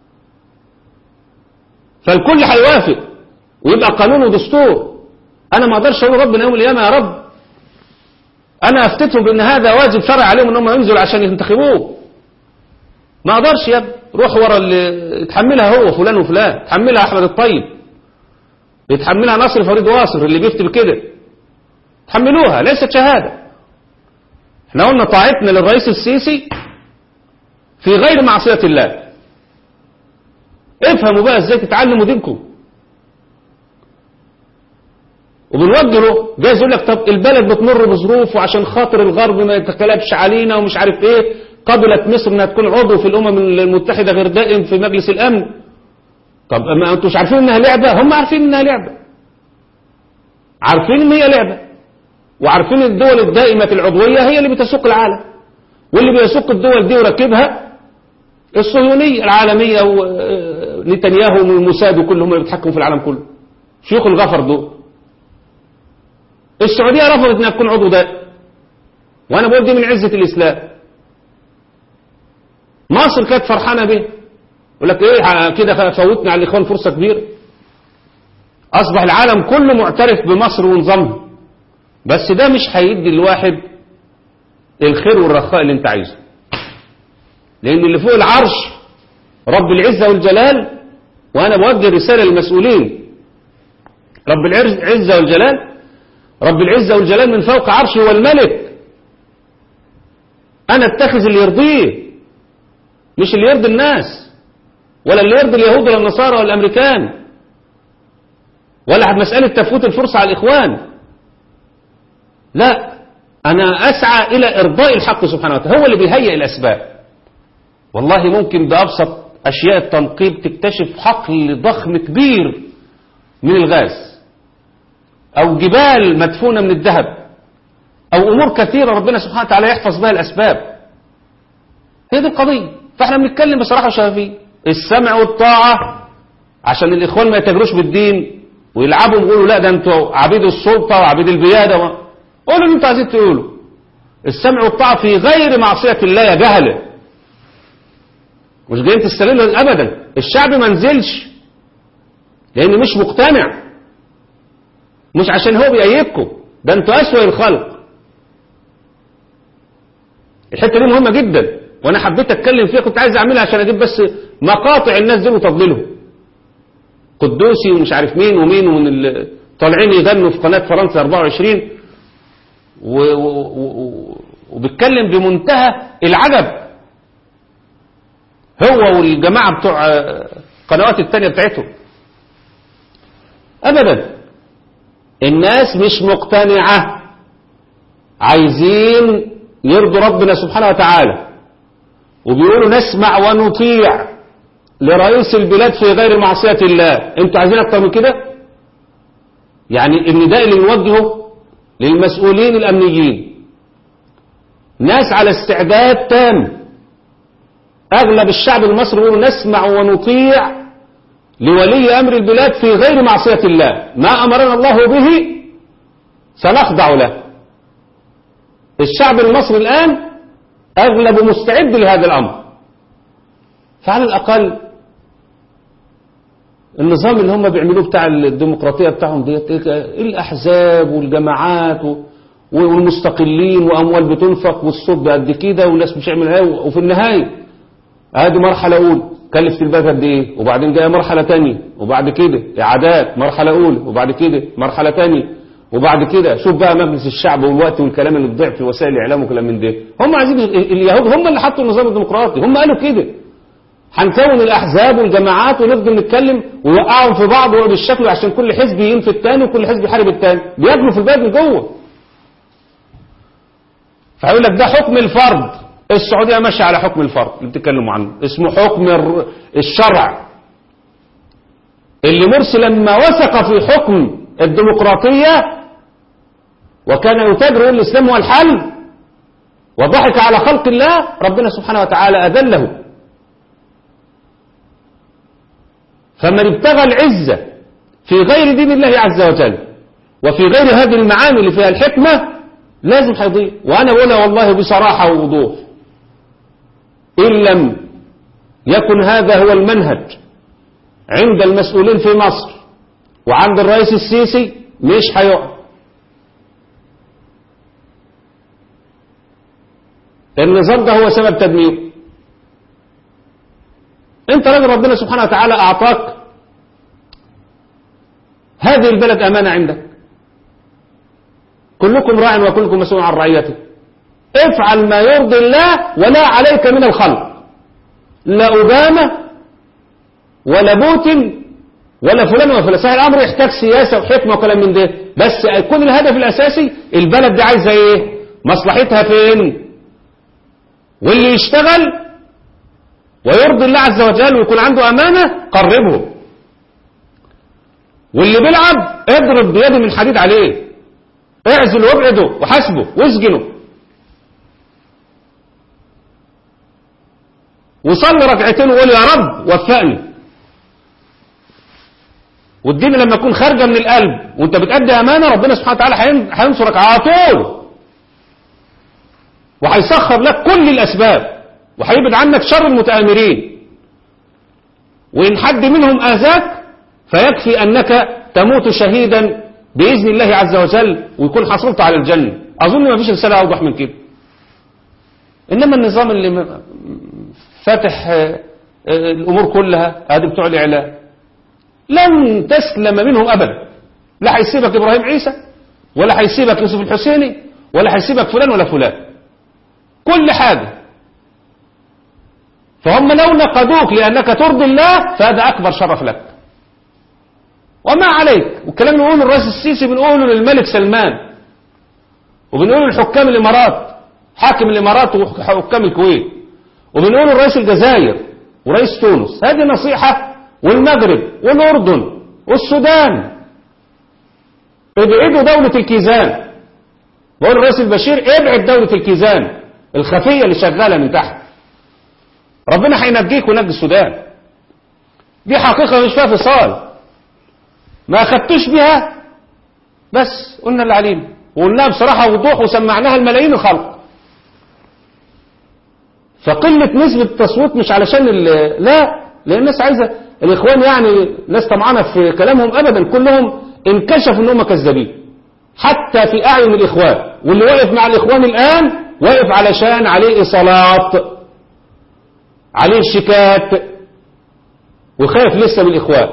فالكل هيوافق ويبقى قانون ودستور. انا ما اقدرش اقول ربنا يوم القيامه يا رب انا افتتهم بان هذا واجب شرعي عليهم ان هم ينزلوا عشان ينتخبوه. ما اقدرش يا ابني، روح ورا اللي يتحملها هو فلان وفلان، يتحملها احمد الطيب، يتحملها ناصر فريد واصر اللي بيكتب كده، تحملوها ليست شهاده. احنا قلنا طاعتنا للرئيس السيسي في غير معصيه الله. افهموا بقى ازاي تتعلموا دينكم. وبنوجه له جايز يقول لك طب البلد بتمر بظروف وعشان خاطر الغرب ما يتكلبش علينا ومش عارف ايه قبلت مصر انها تكون عضو في الامم المتحده غير دائم في مجلس الامن. طب ما انتوا مش عارفين انها لعبه؟ هم عارفين انها لعبه، عارفين ان هي لعبه، وعارفين الدول الدائمه العضويه هي اللي بتسوق العالم، واللي بيسوق الدول دي وراكبها الصهيونيه العالميه ونتنياهو والموساد وكلهم اللي بيتحكموا في العالم كله، شيوخ الغفر دول. السعوديه رفضت انها تكون عضو دائم، وانا بقول دي من عزه الاسلام. مصر كانت فرحانه به، يقول لك ايه كده فوتنا على الاخوان فرصه كبيره. اصبح العالم كله معترف بمصر ونظامها، بس ده مش هيدي الواحد الخير والرخاء اللي انت عايزه، لان اللي فوق العرش رب العزه والجلال. وانا بوجه رساله للمسؤولين، رب العزه والجلال، رب العزه والجلال من فوق عرشه هو الملك. انا اتخذ اللي يرضيه مش اللي يرضي الناس، ولا اللي يرضي اليهود ولا النصارى ولا الامريكان، ولا مسألة تفوت الفرصة على الإخوان. لا، أنا أسعى إلى إرضاء الحق سبحانه وتعالى، هو اللي بيهيئ الأسباب. والله ممكن بأبسط أشياء التنقيب تكتشف حقل ضخم كبير من الغاز، أو جبال مدفونة من الذهب، أو أمور كثيرة ربنا سبحانه وتعالى يحفظ بها الأسباب. هي دي القضية. فاحنا بنتكلم بصراحة وشفافية، السمع والطاعة عشان الإخوان ما يتاجروش بالدين ويلعبوا ويقولوا لا ده انتوا عبيد السلطة وعبيد البيادة قولوا اللي انتوا عايزين تقولوا. السمع والطاعة في غير معصية الله يا جهلة، مش جايين تستغلوا أبدا. الشعب ما نزلش لأنه مش مقتنع، مش عشان هو بيأيدكم، ده انتوا أسوأ الخلق. الحتة دي مهمة جدا، وانا حبيت اتكلم فيها، كنت عايز اعملها عشان اجيب بس مقاطع الناس دول وتضليلهم، قدوسي ومش عارف مين ومين ومن طالعين يغنوا في قناة فرنسا 24 وبيتكلم بمنتهى العجب، هو والجماعة بتوع قنوات التانية بتاعتهم. أبدا الناس مش مقتنعة، عايزين يرضوا ربنا سبحانه وتعالى، وبيقولوا نسمع ونطيع لرئيس البلاد في غير معصية الله. انتوا عايزين اكتر من كده؟ يعني النداء اللي نوجهه للمسؤولين الأمنيين، ناس على استعداد تام، أغلب الشعب المصري يقولوا نسمع ونطيع لولي أمر البلاد في غير معصية الله، ما أمرنا الله به سنخضع له. الشعب المصري الآن أغلب مستعد لهذا الأمر. فعلى الأقل النظام اللي هم بيعملوه بتاع الديمقراطية بتاعهم ديت، الأحزاب والجماعات والمستقلين وأموال بتنفق والصوت بقد كده والناس مش يعمل ايه، وفي النهاية هذه مرحلة أولى كلفت البلد قد ايه، وبعدين جايه مرحلة تانية، وبعد كده إعادات مرحلة أولى، وبعد كده مرحلة تانية، وبعد كده شوف بقى مجلس الشعب والوقت والكلام اللي بيضيع في وسائل الإعلام وكلام من ده. هم عايزين اليهود هم اللي حطوا النظام الديمقراطي، هم قالوا كده هنكون الأحزاب والجماعات ونفضل نتكلم ويوقعهم في بعض بالشكل عشان كل حزب ينفي التاني وكل حزب يحارب التاني، بياكلوا في البلد من جوه. فهيقول لك ده حكم الفرد، السعودية ماشية على حكم الفرد اللي بتتكلموا عنه، اسمه حكم الشرع، اللي مرسي لما وثق في حكم الديمقراطية وكان يتاجر الإسلام هو الحل وضحك على خلق الله، ربنا سبحانه وتعالى أذله. فمن ابتغى العزة في غير دين الله عز وجل وفي غير هذه المعاني اللي فيها الحكمة لازم هيضيع. وأنا بقولها والله بصراحة ووضوح، إن لم يكن هذا هو المنهج عند المسؤولين في مصر وعند الرئيس السيسي مش هيقع. النظام ده هو سبب تدميره. انت راجل ربنا سبحانه وتعالى اعطاك هذه البلد امانة عندك، كلكم راع وكلكم مسؤول عن رعيته، افعل ما يرضي الله ولا عليك من الخلق، لا أوباما ولا بوتين ولا فلان وفلان. صحيح الامر يحتاج سياسة وحكمة وكلام من ده، بس يكون الهدف الاساسي البلد دي عايزة ايه، مصلحتها فين، واللي يشتغل ويرضي الله عز وجل ويكون عنده أمانة قربه، واللي بيلعب اضرب بيد من حديد عليه، اعزل وابعده وحاسبه واسجنه، وصلي ركعتين وقول يا رب وفقني. والدين لما يكون خارجة من القلب وانت بتأدي أمانة ربنا سبحانه وتعالى هينصرك على طول، وهيسخر لك كل الأسباب، وهيبعد عنك شر المتآمرين، وإن حد منهم آذاك فيكفي أنك تموت شهيدا بإذن الله عز وجل ويكون حصلت على الجنة. أظن ما فيش رسالة أوضح من كده. إنما النظام اللي فاتح الأمور كلها هذه بتوع الإعلام لن تسلم منهم أبدا، لا هيسيبك إبراهيم عيسى ولا هيسيبك يوسف الحسيني ولا هيسيبك فلان ولا فلان، كل حاجة. فهم لو نقدوك لأنك ترضي الله فهذا أكبر شرف لك وما عليك. والكلام اللي بنقوله الرئيس السيسي بنقوله للملك سلمان، وبنقوله لحكام الإمارات، حاكم الإمارات وحكام الكويت، وبنقوله لرئيس الجزائر ورئيس تونس. هذه نصيحة، والمغرب والأردن والسودان، ابعدوا دولة الكيزان. بقول الرئيس البشير ابعد دولة الكيزان الخفية اللي شغالة من تحت، ربنا هينجيك ونجي السودان. دي حقيقة مش فيها فصال، ما أخدتوش بها بس قلنا اللي علينا وقلناها بصراحة ووضوح وسمعناها الملايين الخلق. فقلة نسبة التصويت مش علشان لا، لأن الناس عايزة الإخوان يعني ناس طمعانة في كلامهم أبدا، كلهم انكشفوا أنهم كذابين حتى في أعين الإخوان. واللي واقف مع الإخوان الآن واقف علشان عليه إيصالات، عليه شيكات، وخايف لسه من الإخوان،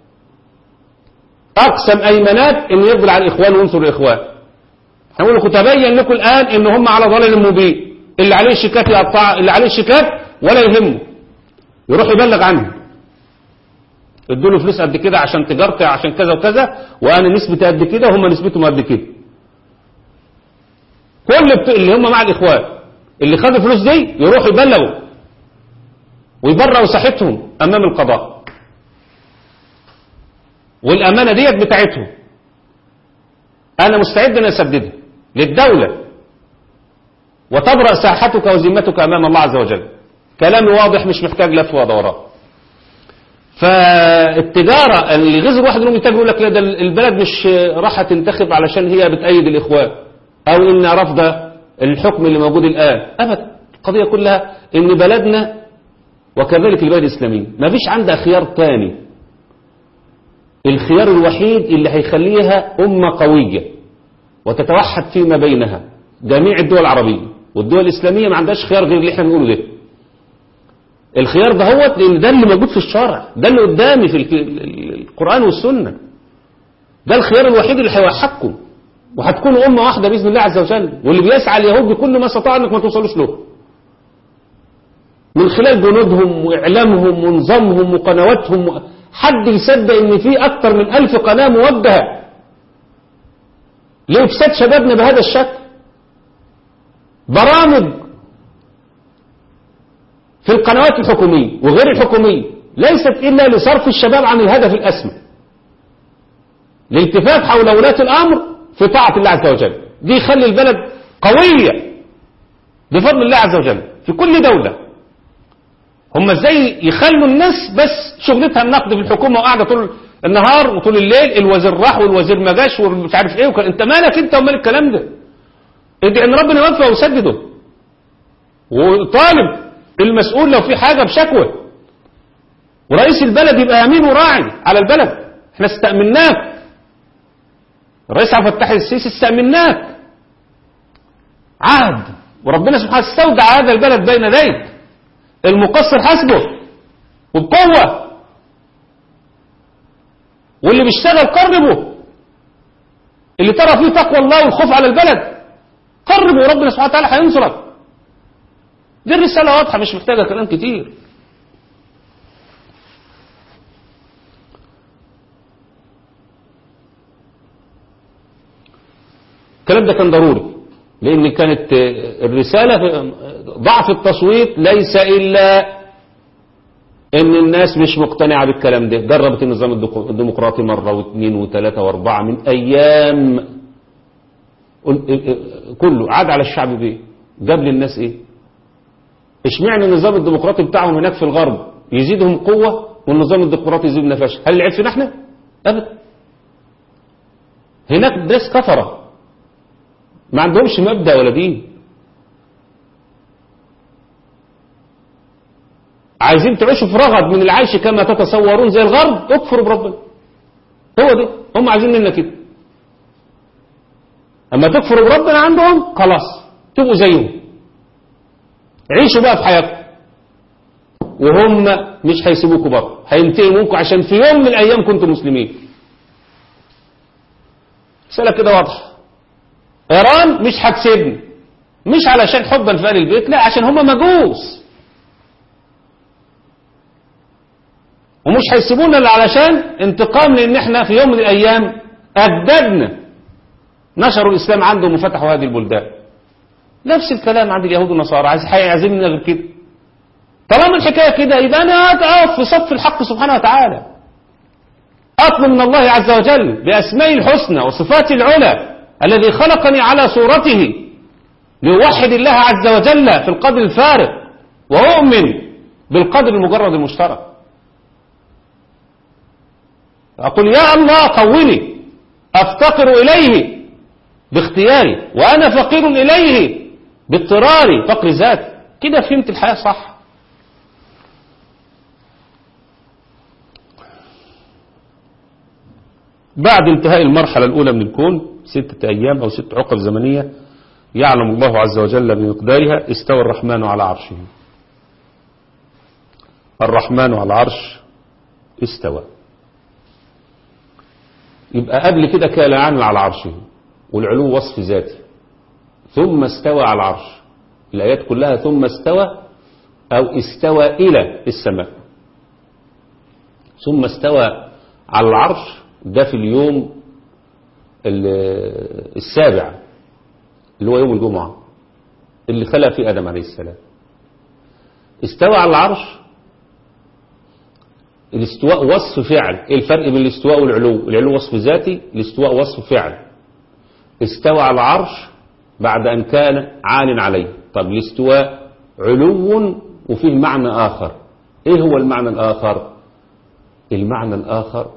أقسم أيمنات إن يفضل على الإخوان وينصر الإخوان. هنقول لكم تبين لكم الآن إن هم على ضلال مبين، اللي عليه شيكات يقطع، اللي عليه شيكات ولا يهمه يروح يبلغ عنه، ادوا له فلوس قد كده عشان تجارتي عشان كذا وكذا، وأنا نسبتي قد كده وهم نسبتهم قد كده. كل اللي هم مع الإخوان اللي خدوا الفلوس دي يروحوا يبلغوا ويبرئوا صحتهم أمام القضاء، والأمانة ديت بتاعتهم أنا مستعد أن أسددها للدولة، وتبرأ ساحتك وذمتك أمام الله عز وجل. كلامي واضح مش محتاج لف ودوران. فالتجارة اللي غزر واحد منهم يتاجر يقول لك لا ده البلد مش راح تنتخب علشان هي بتأيد الإخوان أو إن رفض الحكم اللي موجود الآن، أبدا. القضية كلها إن بلدنا وكذلك البلد الإسلامية ما فيش عندها خيار تاني. الخيار الوحيد اللي هيخليها أمة قوية وتتوحد فيما بينها جميع الدول العربية والدول الإسلامية ما عندهاش خيار غير اللي احنا بنقوله ده. الخيار ده هو لأن ده اللي موجود في الشرع، ده اللي قدامي في القرآن والسنة، ده الخيار الوحيد اللي هيوحدكم وهتكونوا أمة واحدة بإذن الله عز وجل. واللي بيسعى اليهود بكل ما استطاع أنك ما توصلوش له من خلال جنودهم وإعلامهم ونظامهم وقنواتهم. حد يصدق ان في اكتر من 1000 قناة موجهة لإفساد شبابنا بهذا الشكل؟ برامج في القنوات الحكومية وغير الحكومية ليست إلا لصرف الشباب عن الهدف الأسمى، الالتفات حول ولاة الأمر في طاعة الله عز وجل. دي يخلي البلد قوية بفضل الله عز وجل في كل دولة. هم ازاي يخلوا الناس بس شغلتها النقد في الحكومة وقاعدة طول النهار وطول الليل، الوزير راح والوزير ما جاش ومش عارف ايه انت مالك انت ومال الكلام ده؟ ادعي ان ربنا يوفقه ويسدده، وطالب المسؤول لو في حاجة بشكوى، ورئيس البلد يبقى امين وراعي على البلد. احنا استأمناك، الرئيس عبد الفتاح السيسي استأمناك عهد، وربنا سبحانه استودع هذا البلد بين يديك، المقصر حسبه وبقوة، واللي بيشتغل قربه، اللي ترى فيه تقوى الله والخوف على البلد قربه، وربنا سبحانه وتعالى هينصرك. دي الرسالة واضحة مش محتاجة كلام كتير. الكلام ده كان ضروري لأن كانت الرسالة ضعف التصويت ليس إلا إن الناس مش مقتنعة بالكلام ده. جربت النظام الديمقراطي مرة واثنين وثلاثة واربعة من أيام، كله عاد على الشعب بإيه؟ جاب للناس إيه؟ اشمعنى النظام الديمقراطي بتاعهم هناك في الغرب يزيدهم قوة والنظام الديمقراطي يزيدنا فشل؟ هل العيب فينا احنا؟ أبدا. هناك ناس كفرة ما عندهمش مبدأ ولا دين، عايزين تعيشوا في رغد من العيش كما تتصورون زي الغرب، اكفروا بربنا. هو ده هم عايزين منا كده. اما تكفروا بربنا عندهم خلاص تبقوا زيهم، عيشوا بقى في حياتكم، وهم مش هيسيبوكوا برضه، هينتقموا منكم عشان في يوم من الايام كنتم مسلمين. رسالة كده واضحة. إيران مش هتسيبني، مش علشان حبا في آل البيت، لا عشان هم مجوس، ومش هيسيبونا الا علشان انتقام، لان احنا في يوم من الايام اجدادنا نشروا الاسلام عندهم وفتحوا هذه البلدان. نفس الكلام عند اليهود والنصارى، عايزين منا غير كده. طالما الحكايه كده يبقى انا اقف في صف الحق سبحانه وتعالى، اطلب من الله عز وجل باسمائه الحسنى وصفاته العلى الذي خلقني على صورته ليوحد الله عز وجل في القدر الفارق، وأؤمن بالقدر المجرد المشترك. أقول يا الله قوني، أفتقر إليه باختياري، وأنا فقير إليه باضطراري، فقر ذات. كده فهمت الحياة صح. بعد انتهاء المرحلة الأولى من الكون 6 أيام أو 6 عقب زمنية يعلم الله عز وجل بمقدارها، استوى الرحمن على عرشه. الرحمن على العرش استوى. يبقى قبل كده كان عامل على عرشه والعلو وصف ذاتي، ثم استوى على العرش. الآيات كلها ثم استوى أو استوى إلى السماء. ثم استوى على العرش ده في اليوم السابع اللي هو يوم الجمعة اللي خلق فيه آدم عليه السلام. استوى على العرش. الاستواء وصف فعل. ايه الفرق بين الاستواء والعلو؟ العلو وصف ذاتي، الاستواء وصف فعل. استوى على العرش بعد أن كان عال عليه. طب الاستواء علو وفيه معنى آخر. ايه هو المعنى الآخر؟ المعنى الآخر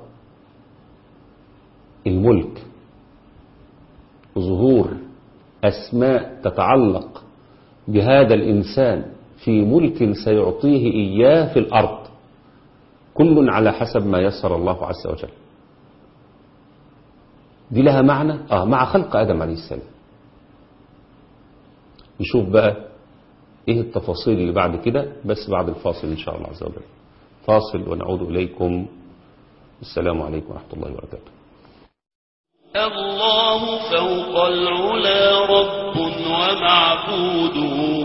الملك، ظهور أسماء تتعلق بهذا الإنسان في ملك سيعطيه إياه في الأرض، كل على حسب ما يسر الله عز وجل. دي لها معنى مع خلق آدم عليه السلام. نشوف بقى ايه التفاصيل اللي بعد كده، بس بعد الفاصل ان شاء الله عز وجل. فاصل ونعود إليكم. السلام عليكم ورحمة الله وبركاته. الله فوق العلا رب ومعبود،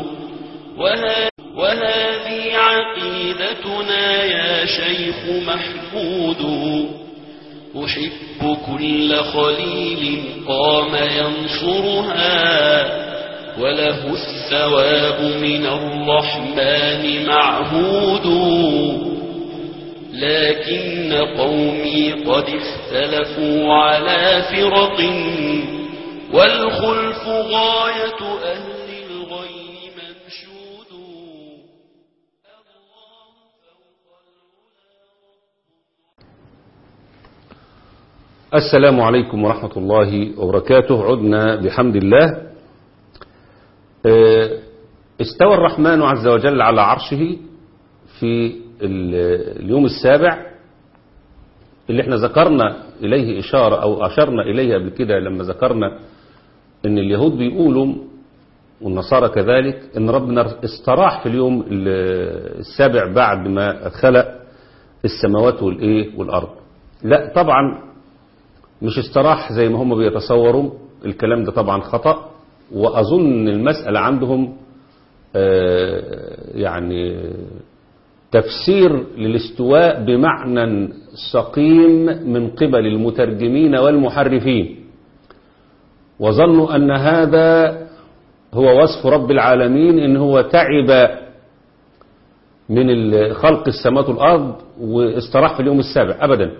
وهذه عقيدتنا يا شيخ محمود. أحب كل خليل قام ينصرها، وله الثواب من الرحمن معهود. لكن قومي قد اختلفوا على فرق، والخلف غاية أهل الغي منشود. السلام عليكم ورحمة الله وبركاته. عدنا بحمد الله. استوى الرحمن عز وجل على عرشه في اليوم السابع اللي احنا ذكرنا إليه إشارة أو أشرنا إليه قبل كده لما ذكرنا ان اليهود بيقولوا والنصارى كذلك ان ربنا استراح في اليوم السابع بعد ما خلق السماوات والأرض. لا طبعا مش استراح زي ما هم بيتصوروا، الكلام ده طبعا خطأ. وأظن المسألة عندهم يعني تفسير للاستواء بمعنى سقيم من قبل المترجمين والمحرفين، وظنوا أن هذا هو وصف رب العالمين، إن هو تعب من خلق السماوات والأرض واستراح في اليوم السابع. أبدا،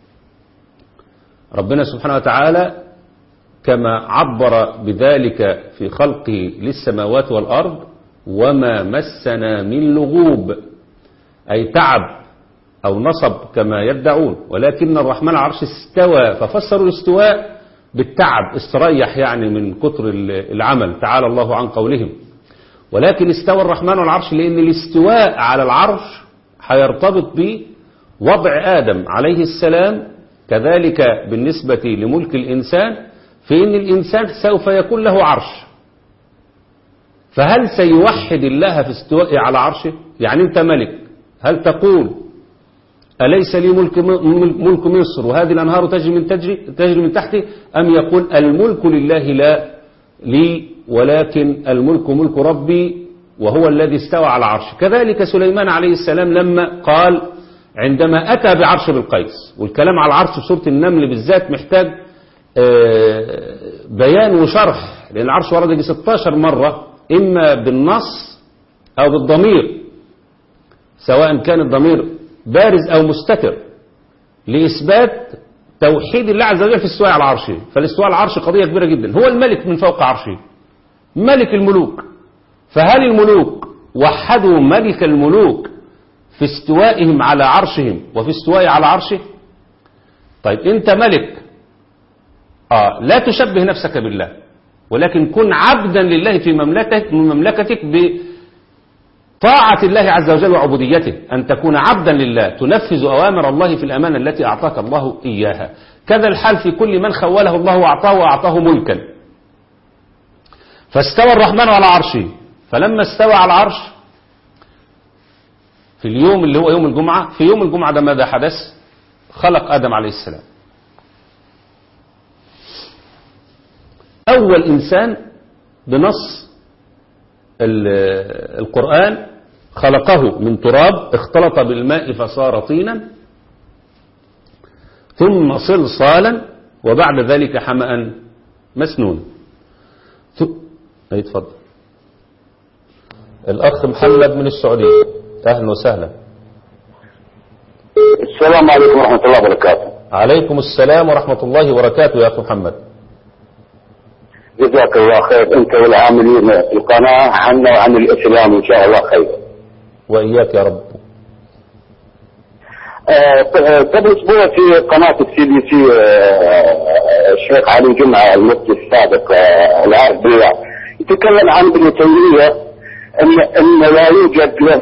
ربنا سبحانه وتعالى كما عبر بذلك في خلقه للسماوات والأرض: وما مسنا من لغوب، أي تعب أو نصب كما يدعون، ولكن الرحمن على العرش استوى، ففسروا الاستواء بالتعب، استريح يعني من كتر العمل، تعالى الله عن قولهم. ولكن استوى الرحمن على العرش لأن الاستواء على العرش هيرتبط بوضع آدم عليه السلام، كذلك بالنسبة لملك الإنسان، في أن الإنسان سوف يكون له عرش. فهل سيوحد الله في استوائه على عرشه؟ يعني أنت ملك، هل تقول أليس لي ملك مصر وهذه الأنهار تجري من تحتي، أم يقول الملك لله لا لي ولكن الملك ملك ربي وهو الذي استوى على عرشه؟ كذلك سليمان عليه السلام لما قال عندما أتى بعرش بالقيس، والكلام على العرش في سورة النمل بالذات محتاج بيان وشرح، لأن العرش ورد 16 مرة إما بالنص أو بالضمير، سواء كان الضمير بارز أو مستتر، لإثبات توحيد الله عز وجل في الاستواء على عرشه. فالاستواء على العرش قضية كبيرة جدا. هو الملك من فوق عرشه، ملك الملوك. فهل الملوك وحدوا ملك الملوك في استوائهم على عرشهم وفي استوائه على عرشه؟ طيب أنت ملك، لا تشبه نفسك بالله، ولكن كن عبدا لله في مملكتك بطاعة الله عز وجل وعبوديته، أن تكون عبدا لله تنفذ أوامر الله في الأمانة التي أعطاك الله إياها. كذا الحال في كل من خوله الله وأعطاه ملكا. فاستوى الرحمن على عرشه، فلما استوى على العرش في اليوم اللي هو يوم الجمعة، في يوم الجمعة ده ماذا حدث؟ خلق آدم عليه السلام. أول إنسان بنص القرآن خلقه من تراب اختلط بالماء فصار طينا ثم صلصالا وبعد ذلك حمأ مسنونا. اتفضل الأخ محمد من السعودية، أهلا وسهلا. السلام عليكم ورحمة الله وبركاته. عليكم السلام ورحمة الله وبركاته يا أخي محمد. جزاك الله خير أنت والعاملين في القناة عنا وعن الإسلام إن شاء الله خير. وإياك يا رب. قبل أسبوع في قناة الCBC الشيخ علي جمعة المفتي السابق العارف بالله يتكلم عن ابن تيمية أن لا يوجد له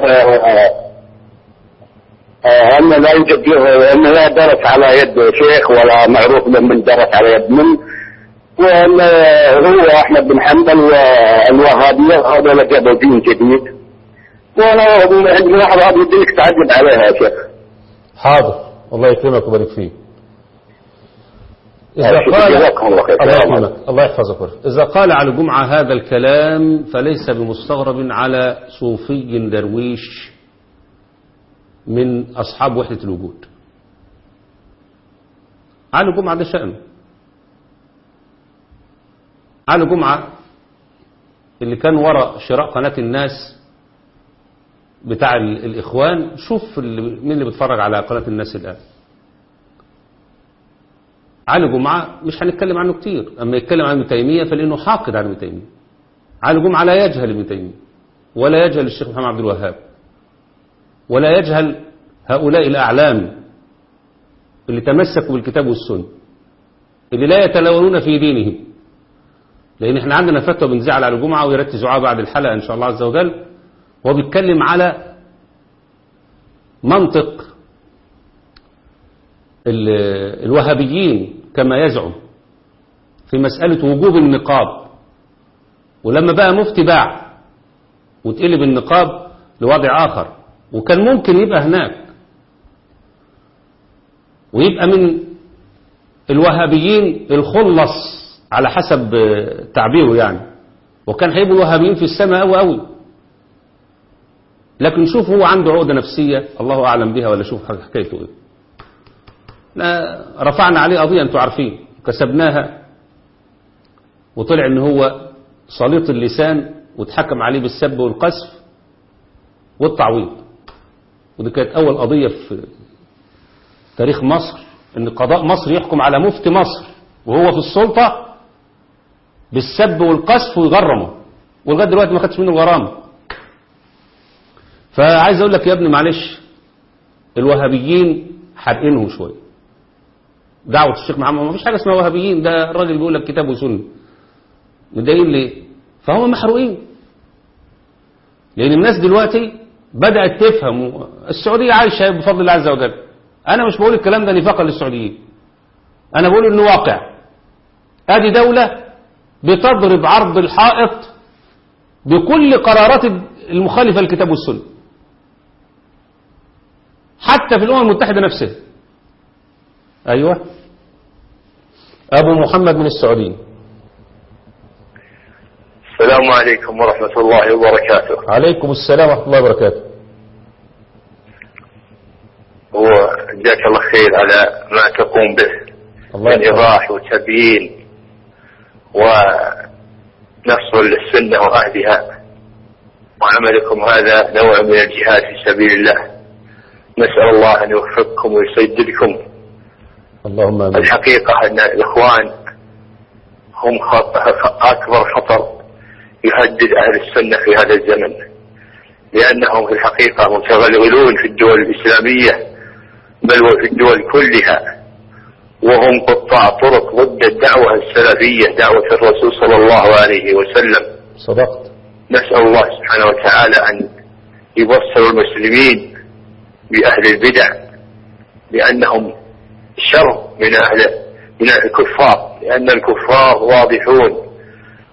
أن لا درس على يد شيخ ولا معروف من درس على يد من، وأن هو أحمد بن حنبل والوهابية هذا جابوا دين جديد، وأنا عندي لحظة بدي لك تعجب عليها يا شيخ. حاضر الله يكرمك ويبارك فيك. الله يحفظك. إذا قال على الجمعة هذا الكلام فليس بمستغرب على صوفي درويش من أصحاب وحدة الوجود. على الجمعة ده شأنه. على الجمعة اللي كان وراء شراء قناة الناس بتاع الإخوان، شوف مين اللي بيتفرج على قناة الناس الآن. علي جمعة مش هنتكلم عنه كتير، أما يتكلم عن ابن تيمية فلأنه حاقد عن ابن تيمية. علي جمعة لا يجهل ابن تيمية ولا يجهل الشيخ محمد عبد الوهاب ولا يجهل هؤلاء الأعلام اللي تمسكوا بالكتاب والسنة اللي لا يتلونون في دينهم. لأن احنا عندنا فتوى بنزعل على علي جمعة ويركزوا عليها بعد الحلقة إن شاء الله عز وجل، وهو بيتكلم على منطق الوهابيين كما يزعم في مسألة وجوب النقاب، ولما بقى مفتي باع وتقلب النقاب لوضع آخر، وكان ممكن يبقى هناك ويبقى من الوهابيين الخلص على حسب تعبيره يعني، وكان هيبقوا الوهابيين في السماء أوي أوي. لكن شوف هو عنده عقدة نفسية الله أعلم بها، ولا شوف حكايته إيه. رفعنا عليه قضية أنتوا عارفين كسبناها، وطلع إن هو صليط اللسان واتحكم عليه بالسب والقذف والتعويض. ودي كانت أول قضية في تاريخ مصر إن قضاء مصر يحكم على مفتي مصر وهو في السلطة بالسب والقذف ويغرمه، ولغاية دلوقتي ما خدش منه الغرامة. فعايز أقول لك يا ابني معلش، الوهابيين حرقينهم شوية. دعوة الشيخ محمد ما فيش حاجة اسمها وهابيين، ده الراجل بيقول لك كتاب وسنة، متضايقين ليه؟ فهم محروقين. لأن الناس دلوقتي بدأت تفهم السعودية عايشة بفضل الله عز وجل. أنا مش بقول الكلام ده نفاقا للسعوديين، أنا بقول إنه واقع. هذه دولة بتضرب عرض الحائط بكل قرارات المخالفة للكتاب والسنة، حتى في الأمم المتحدة نفسها. أيوة أبو محمد من السعودية. السلام عليكم ورحمة الله وبركاته. عليكم السلام ورحمة الله وبركاته. وجزاك الله خير على ما تقوم به من إيضاح وتبيين ونصر للسنة وأهلها، وعملكم هذا نوع من الجهاد في سبيل الله. نسأل الله أن يوفقكم ويسددكم. اللهم آمين. الحقيقة أن الإخوان هم أكبر خطر يهدد أهل السنة في هذا الزمن، لأنهم في الحقيقة متغلغلون في الدول الإسلامية بل وفي الدول كلها، وهم قطاع طرق ضد الدعوة السلفية دعوة الرسول صلى الله عليه وسلم. صدقت. نسأل الله سبحانه وتعالى أن يبصر المسلمين بأهل البدع، لأنهم شر من الكفار، لأن الكفار واضحون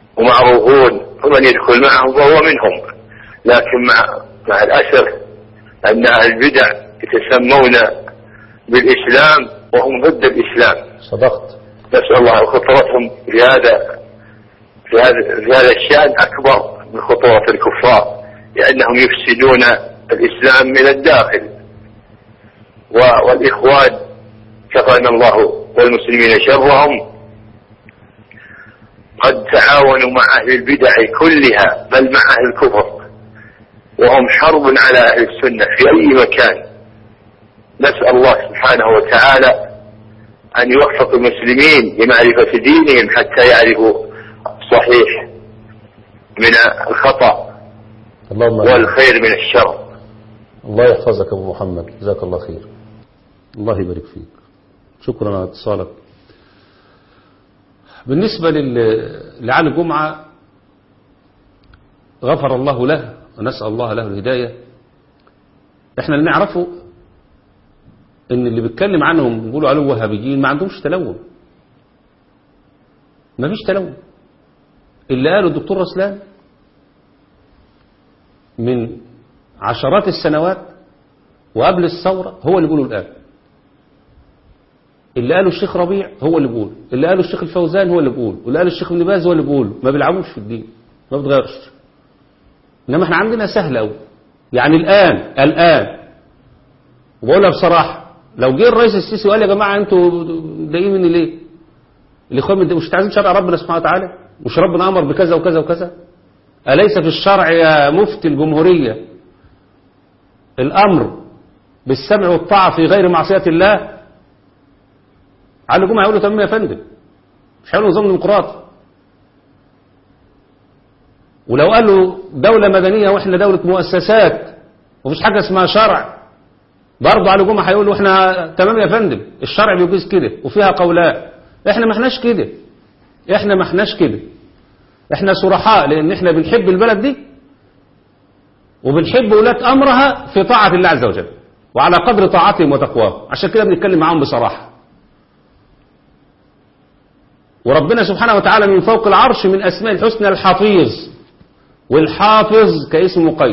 ومعروفون، ومن يدخل معهم فهو منهم. لكن مع الأسف أن أهل البدع يتسمون بالإسلام وهم ضد الإسلام. صدقت. نسأل الله خطوتهم في هذا الشأن أكبر من خطوة الكفار، لأنهم يفسدون الإسلام من الداخل. والإخوان كفانا الله والمسلمين شرهم قد تعاونوا مع أهل البدع كلها، بل مع أهل الكفر، وهم حرب على أهل السنة في أي مكان. نسأل الله سبحانه وتعالى أن يوفق المسلمين لمعرفة دينهم حتى يعرفوا الصحيح من الخطأ والخير من الشر. الله يحفظك أبو محمد، جزاك الله خير. الله يبارك فيك، شكرا على اتصالك. بالنسبة لعلي جمعة غفر الله له ونسأل الله له الهداية. احنا اللي نعرفه ان اللي بيتكلم عنهم بيقولوا عليه وهابيين ما عندهمش تلون، ما فيش تلون. اللي قاله الدكتور رسلان من عشرات السنوات وقبل الثورة هو اللي بيقوله الآن. اللي قاله الشيخ ربيع هو اللي بيقوله، اللي قاله الشيخ الفوزان هو اللي بيقوله، واللي قاله الشيخ ابن باز هو اللي بيقوله. ما بيلعبوش في الدين، ما بتغيرش. انما احنا عندنا سهل قوي. يعني الآن وبقولها بصراحة، لو جه الرئيس السيسي وقال يا جماعة انتوا متضايقين مني ليه؟ الاخوان مش عايزين شرع ربنا سبحانه وتعالى؟ مش ربنا امر بكذا وكذا وكذا؟ أليس في الشرع يا مفتي الجمهورية الأمر بالسمع والطاعة في غير معصية الله؟ علي جمعة يقول له تمام يا فندم، مش هيقول له نظام ديمقراطي. ولو قال له دولة مدنية واحنا دولة مؤسسات ومفيش حاجة اسمها شرع، برضه علي جمعة هيقول له احنا تمام يا فندم، الشرع بيجوز كده وفيها قولان. احنا ما احناش كده، احنا ما احناش كده، احنا صرحاء، لان احنا بنحب البلد دي وبنحب ولاة امرها في طاعة الله عز وجل وعلى قدر طاعتهم وتقواهم. عشان كده بنتكلم معاهم بصراحة. وربنا سبحانه وتعالى من فوق العرش من اسماء الحسنى الحفيظ، والحافظ كاسم مقيد.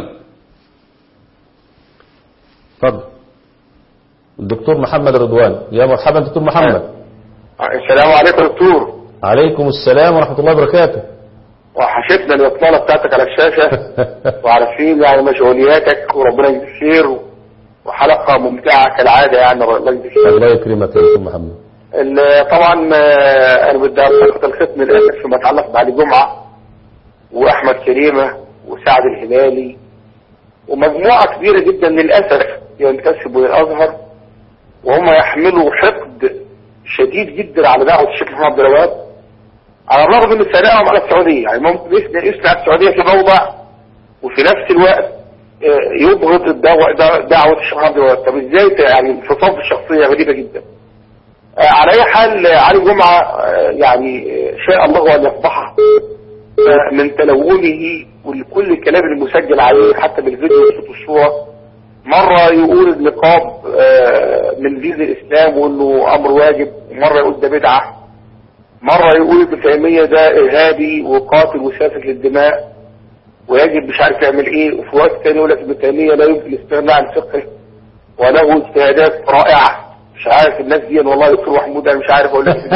اتفضل الدكتور محمد رضوان. يا مرحبا دكتور محمد. السلام عليكم دكتور. عليكم السلام ورحمة الله وبركاته. وحشتنا الإطلالة بتاعتك على الشاشة وعارفين يعني مشغولياتك، وربنا يجزيك خير، وحلقة ممتعة كالعادة يعني. الله يجزيك خير. الله يكرمك يا دكتور محمد. طبعا أنا بدي أرفق الختم للأسف فيما يتعلق بعلي جمعة وأحمد كريمة وسعد الهلالي ومجموعة كبيرة جدا للأسف ينتسبوا للأزهر، وهم يحملوا حقد شديد جدا على دعوة الشيخ محمد عبد الوهاب، على الرغم من ثنائهم على السعودية. يعني ممكن يسمع السعودية في موضع وفي نفس الوقت يبغض دعوة الشيخ محمد عبد الوهاب. طب ازاي؟ يعني انفصام في الشخصية غريبة جدا. على اي حال علي جمعة يعني شاء الله ان يفضحه من تلونه ولكل الكلام المسجل عليه حتى بالفيديو والصوت والصورة. مرة يقول النقاب من دين الاسلام وانه امر واجب، ومرة يقول ده بدعة، مرة يقول ابن تيمية ده ارهابي وقاتل وسافك للدماء ويجب مش عارف يعمل ايه، وفي وقت تاني يقول لك ابن تيمية لا يمكن الاستغناء عن فقه وله اجتهادات رائعة. مش عارف الناس دي والله دكتور محمود انا مش عارف اقول لك.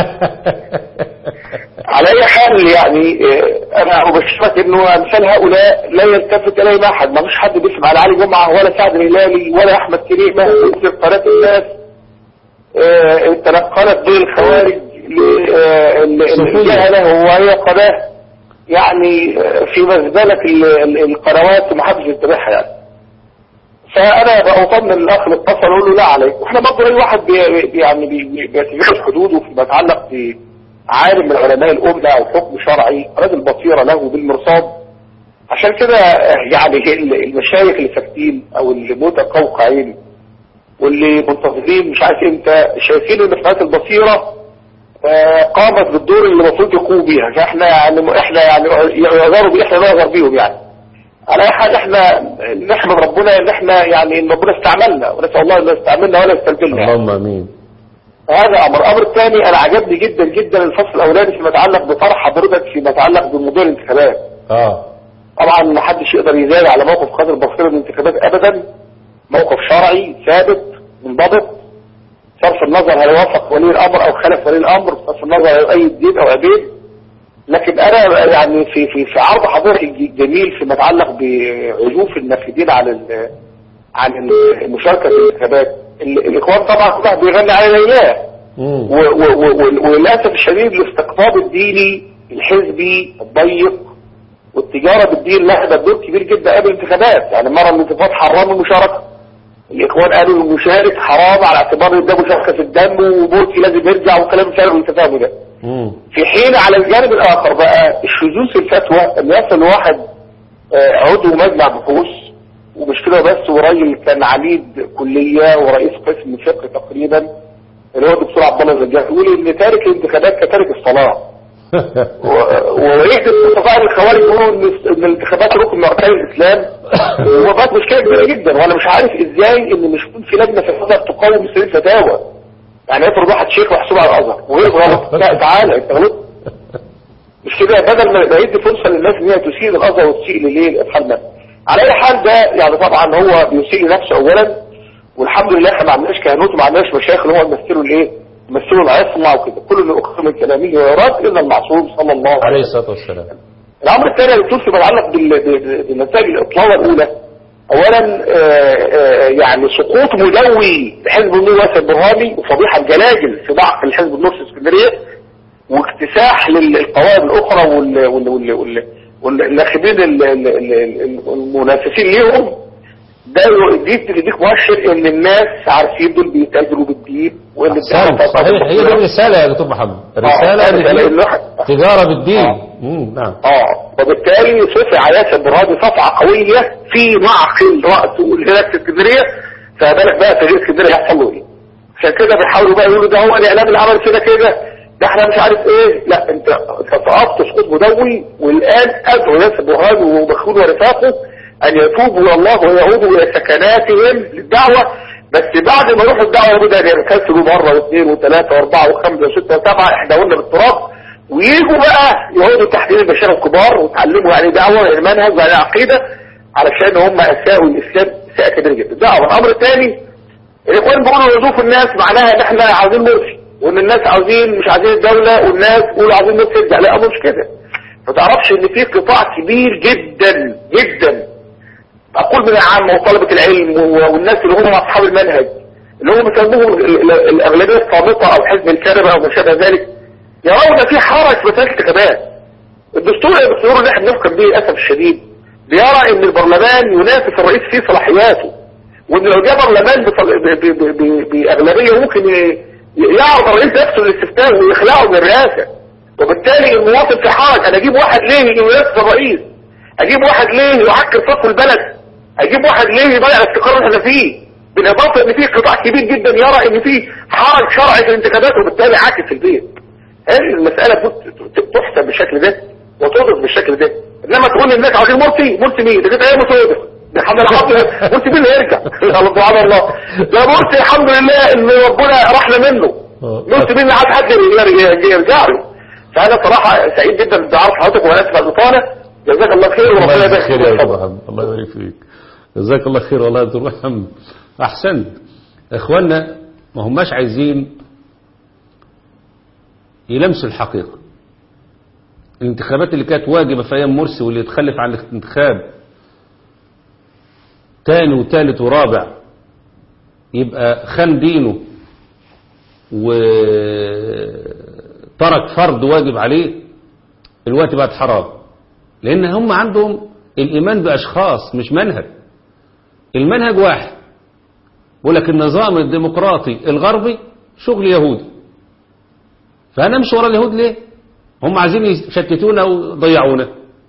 على اي حال يعني انا ابشرك انه امثال هؤلاء لا يلتفت اليهم احد. ما فيش حد بيسمع على علي جمعة ولا سعد الهلالي ولا احمد كريمة في قناة الناس تنقلت بين الخوارج الجهلة، وهي قناة يعني في مزبلة القنوات ومحدش يتبعها يعني. فانا بطمن الاخ اللي اتصل اقول له لا عليك. واحنا برضه اي واحد يعني بيتجاوز حدوده فيما يتعلق بعالم من علماء الامه او حكم شرعي راجل بصيره له بالمرصاد. عشان كده يعني المشايخ اللي ساكتين او اللي متقوقعين واللي منتظرين مش عارف امتى شايفين ان فئات البصيره قامت بالدور اللي المفروض يقوموا بيها. فاحنا يعني يعذروا بيه، احنا نعذر بيهم يعني. على اي حال احنا نحمد ربنا ان احنا يعني ان ربنا استعملنا، ونسال الله ان يستعملنا ولا يستبدلنا. اللهم امين. هذا الامر الثاني، انا عجبني جدا جدا الفصل الاولاني فيما يتعلق بطرح حضرتك فيما يتعلق بموضوع الانتخابات. طبعا ما حدش يقدر يزال على موقف قدر البصيره من الانتخابات ابدا، موقف شرعي ثابت منضبط، صرف النظر هل وافق ولي الامر او خالف ولي الامر، صرف النظر هل يؤيد دين او عبيد. لكن انا يعني في عرض حضرتك جميل فيما يتعلق بعزوف النافذين عن المشاركه في الانتخابات. الاخوان طبعا كل واحد بيغني على اياه، وللاسف الشديد الاستقطاب الديني الحزبي الضيق والتجاره بالدين لها دور كبير جدا قبل الانتخابات. يعني مره من الانتخابات حرموا المشاركه، الاخوان قالوا المشارك حرام على اعتبار ان ده مشاركه في الدم وبورتي لازم يرجع وكلام فارغ التفاهم ده. في حين على الجانب الاخر بقى الشذوذ في الفتوى ان يصل واحد عضو مجمع بحوث ومش كده بس، وراجل كان عميد كليه ورئيس قسم فقه تقريبا اللي هو الدكتور عبد الله الزجاج، يقول ان تارك الانتخابات كتارك الصلاه. ويحدث استطاع الخوارج يقولوا ان الانتخابات ركن من اركان الاسلام، وبقت مشكله كبيره جدا. وانا مش عارف ازاي ان مش يكون في لجنه في الازهر تقاوم مثل الفتاوى. يعني افرض واحد شيخ محسوب على الازهر وغير غلط، لا تعالى انت غلط. مش كده، بدل ما يدي فرصه للناس ان هي تسيء الازهر وتسيء للايه الحل. على اي حال ده يعني طبعا هو بيسيء لنفسه اولا، والحمد لله احنا ما عندناش كهنوت وما عندناش مشايخ اللي هو يمثلوا الايه، يمثلوا العصمه وكده. كل اللي اقسم من كلامه ويراد الا المعصوم صلى الله عليه الصلاه والسلام. الامر الثاني اللي بيتصل يتعلق بالنتائج الاطلاله الاولى، اولا يعني سقوط مدوي لحزب النور واسع البرهامي وفضيحه الجلاجل في ضعف الحزب النور في اسكندريه، واكتساح للقوائم الاخرى والناخبين المنافسين ليهم. ده يديك مؤشر ان الناس عارفين دول بيتاجروا بالدين، وان صحيح هي دي الرساله يا دكتور محمد، رساله تجاره بالدين. نعم. وبالتالي صفع ياسر برهامي صفعه قويه في معقل راسه هناك في اسكندريه، فبالك بقى في اسكندريه هيحصل له ايه؟ عشان كده بيحاولوا بقى يقولوا ده هو الاعلام اللي عمل كده ده احنا مش عارف ايه. لا، انت سقطت سقوط مدوي، والان ادعو ياسر برهامي ومخلود ورفاقه ان يتوبوا الى الله ويعودوا الى سكناتهم للدعوه. بس بعد ما يروحوا الدعوه يبدا يكسروا مره واثنين وثلاثه واربعه وخمسه وسته وسبعه احداهن بالتراب، ويجوا بقى يقعدوا تحت ايد المشايخ الكبار ويتعلموا يعني دعوه يعني منهج يعني عقيده، علشان هم اساءوا الاسلام اساءه كبيره جدا. ده الامر الثاني، الاخوان بيقولوا يضيفوا الناس معناها ان احنا عاوزين مرسي، وان الناس عاوزين مش عايزين الدوله، والناس بيقولوا عاوزين مرسي يرجع. لا، مش كده. ما تعرفش ان في قطاع كبير جدا جدا، اقول من العامه وطلبه العلم والناس اللي هم اصحاب المنهج اللي هم بيسموهم الاغلبيه الصامته او حزب الكنبه او ما شابه ذلك، يرون في حرج في مسائل الانتخابات. الدستور اللي احنا بنفكر به للاسف الشديد بيرى ان البرلمان ينافس الرئيس في صلاحياته، وان لو جاء برلمان باغلبيه ممكن يعرض الرئيس نفسه للاستفتاء ويخلعه من الرئاسه. وبالتالي المواطن في حرج، انا اجيب واحد ليه ينافس الرئيس؟ اجيب واحد ليه يعكر صف البلد؟ اجيب واحد ليه يضيع الاستقرار اللي احنا فيه؟ بالاضافه ان في قطاع كبير جدا يرى ان في حرج شرعي في الانتخابات وبالتالي عاكس في البيت. هل المساله تحسب بالشكل ده وتوضح بالشكل ده؟ انما تقول للناس عاوزين مرسي مين؟ ده كده ايه مسودة؟ ده الحمد لله مرسي مين اللي يرجع؟ سبحان الله. ده مرسي الحمد لله ان ربنا رحنا منه. مرسي مين اللي عايز حد يرجع له؟ فانا صراحه سعيد جدا بعرف حضرتك وانا اسف على الاطاله. جزاك الله خير وربنا يبارك فيك يا محمد. الله يبارك فيك. جزاك الله خير والله يا دكتور محمد. احسنت. اخواننا ما هماش عايزين يلمسوا الحقيقه. الانتخابات اللي كانت واجبه في ايام مرسي واللي يتخلف عن الانتخاب تاني وثالث ورابع يبقى خان دينه وترك فرض واجب عليه، الوقت بقت حرام. لان هم عندهم الايمان باشخاص مش منهج. المنهج واحد، بقول لك النظام الديمقراطي الغربي شغل يهودي، فانا امشي ورا اليهود ليه؟ هم عايزين يشتتونا ويضيعونا.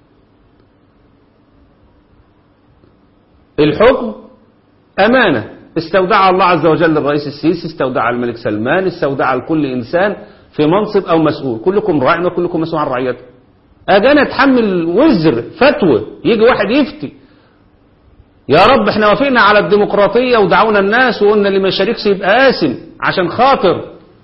الحكم امانه استودعها الله عز وجل الرئيس السيسي، استودعها الملك سلمان، استودعها لكل انسان في منصب او مسؤول. كلكم راع وكلكم مسؤول عن رعيته. اجي انا اتحمل وزر فتوى، يجي واحد يفتي يا رب احنا وافقنا على الديمقراطيه ودعونا الناس وقلنا اللي ما يشاركش يبقى قاسم عشان خاطر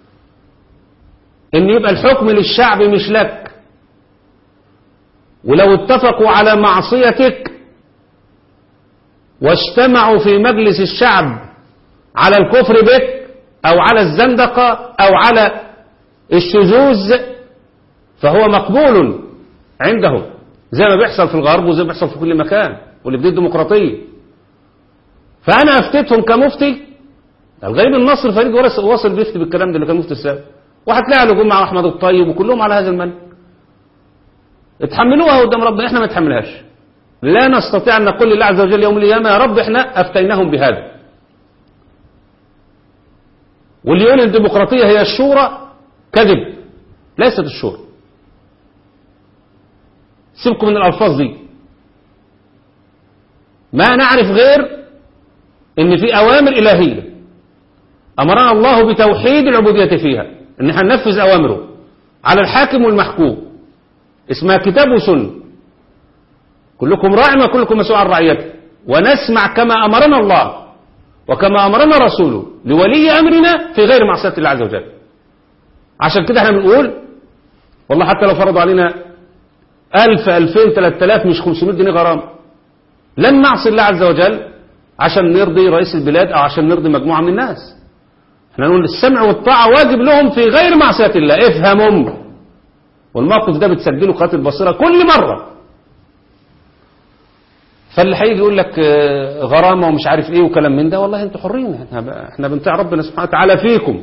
ان يبقى الحكم للشعب مش لك، ولو اتفقوا على معصيتك واجتمعوا في مجلس الشعب على الكفر بك أو على الزندقة أو على الشذوذ فهو مقبول عندهم، زي ما بيحصل في الغرب وزي ما بيحصل في كل مكان واللي بديه الديمقراطية. فأنا أفتيتهم كمفتي. الغريب النصر فريد واصل بيفتي بالكلام ده اللي كان مفتي السابق، وهتلاقي له جمعة أحمد الطيب وكلهم على هذا المنهج. اتحملوها قدام ربنا، احنا ما نتحملهاش. لا نستطيع أن نقول لله عز وجل يوم القيامة يا رب احنا أفتيناهم بهذا. واللي يقول الديمقراطية هي الشورى كذب، ليست الشورى. سيبكم من الألفاظ دي. ما نعرف غير ان في أوامر إلهية أمرنا الله بتوحيد العبودية فيها، ان احنا ننفذ أوامره على الحاكم والمحكوم، اسمها كتاب وسنة. كلكم راع وكلكم مسؤول عن رعيته، ونسمع كما أمرنا الله وكما أمرنا رسوله لولي أمرنا في غير معصية الله عز وجل. عشان كده احنا بنقول والله حتى لو فرضوا علينا 1000 2000 3000 مش 500 جنيه غرامة لن نعصي الله عز وجل عشان نرضي رئيس البلاد أو عشان نرضي مجموعة من الناس. احنا نقول السمع والطاعة واجب لهم في غير معصية الله. افهموا، والموقف ده بتسجله قناة البصيرة كل مرة. فاللي هيجي يقول لك غرامة ومش عارف ايه وكلام من ده، والله انتوا حرين، احنا بنطيع ربنا سبحانه وتعالى فيكم.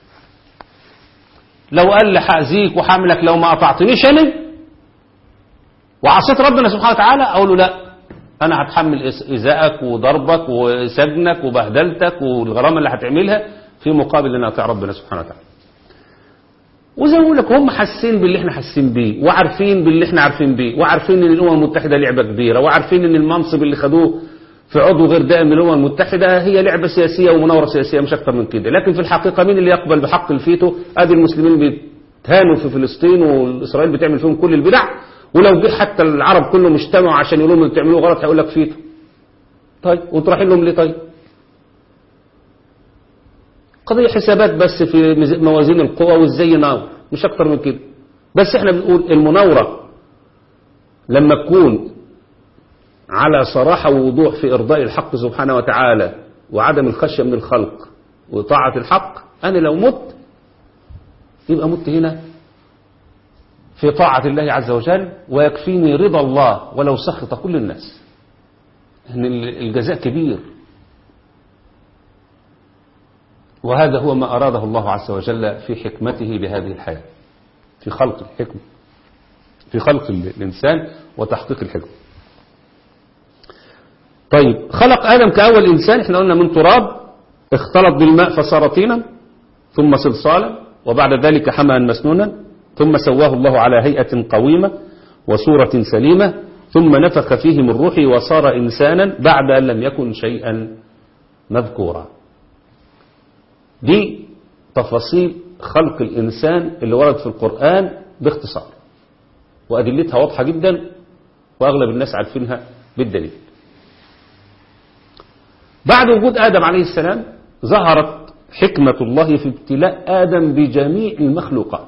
لو قال لي هأذيك وحاملك لو ما قطعتنيش انا وعصيت ربنا سبحانه وتعالى، اقول له لا، انا هتحمل ايذائك وضربك وسجنك وبهدلتك والغرامة اللي هتعملها في مقابل ان اطيع ربنا سبحانه وتعالى. وزي ما بقول لك هم حاسين باللي احنا حاسين بيه، وعارفين باللي احنا عارفين بيه، وعارفين ان الامم المتحده لعبه كبيره، وعارفين ان المنصب اللي خدوه في عضو غير دائم من الامم المتحده هي لعبه سياسيه ومناوره سياسيه مش اكتر من كده. لكن في الحقيقه مين اللي يقبل بحق الفيتو؟ ادي المسلمين بيتهانوا في فلسطين واسرائيل بتعمل فيهم كل البدع، ولو جه حتى العرب كلهم اجتمعوا عشان يقولوا لهم اللي بتعملوه غلط هيقول لك فيتو. طيب وانتوا رايحين لهم ليه؟ طيب قضيه حسابات بس في موازين القوى وازاي يناور، مش اكتر من كده. بس احنا بنقول المناورة لما تكون على صراحة ووضوح في ارضاء الحق سبحانه وتعالى وعدم الخشية من الخلق وطاعة الحق، انا لو مت يبقى مت هنا في طاعة الله عز وجل، ويكفيني رضا الله ولو سخط كل الناس. ان الجزاء كبير، وهذا هو ما أراده الله عز وجل في حكمته بهذه الحياة، في خلق الحكمة، في خلق الإنسان وتحقيق الحكمة. طيب خلق آدم كأول إنسان، احنا قلنا من تراب اختلط بالماء فصار طينا ثم صلصالا وبعد ذلك حمأ مسنونا ثم سواه الله على هيئة قويمة وصورة سليمة ثم نفخ فيه من روحه وصار إنسانا بعد أن لم يكن شيئا مذكورا. دي تفاصيل خلق الإنسان اللي ورد في القرآن باختصار، وأدلتها واضحة جدا وأغلب الناس عارفينها بالدليل. بعد وجود آدم عليه السلام ظهرت حكمة الله في ابتلاء آدم بجميع المخلوقات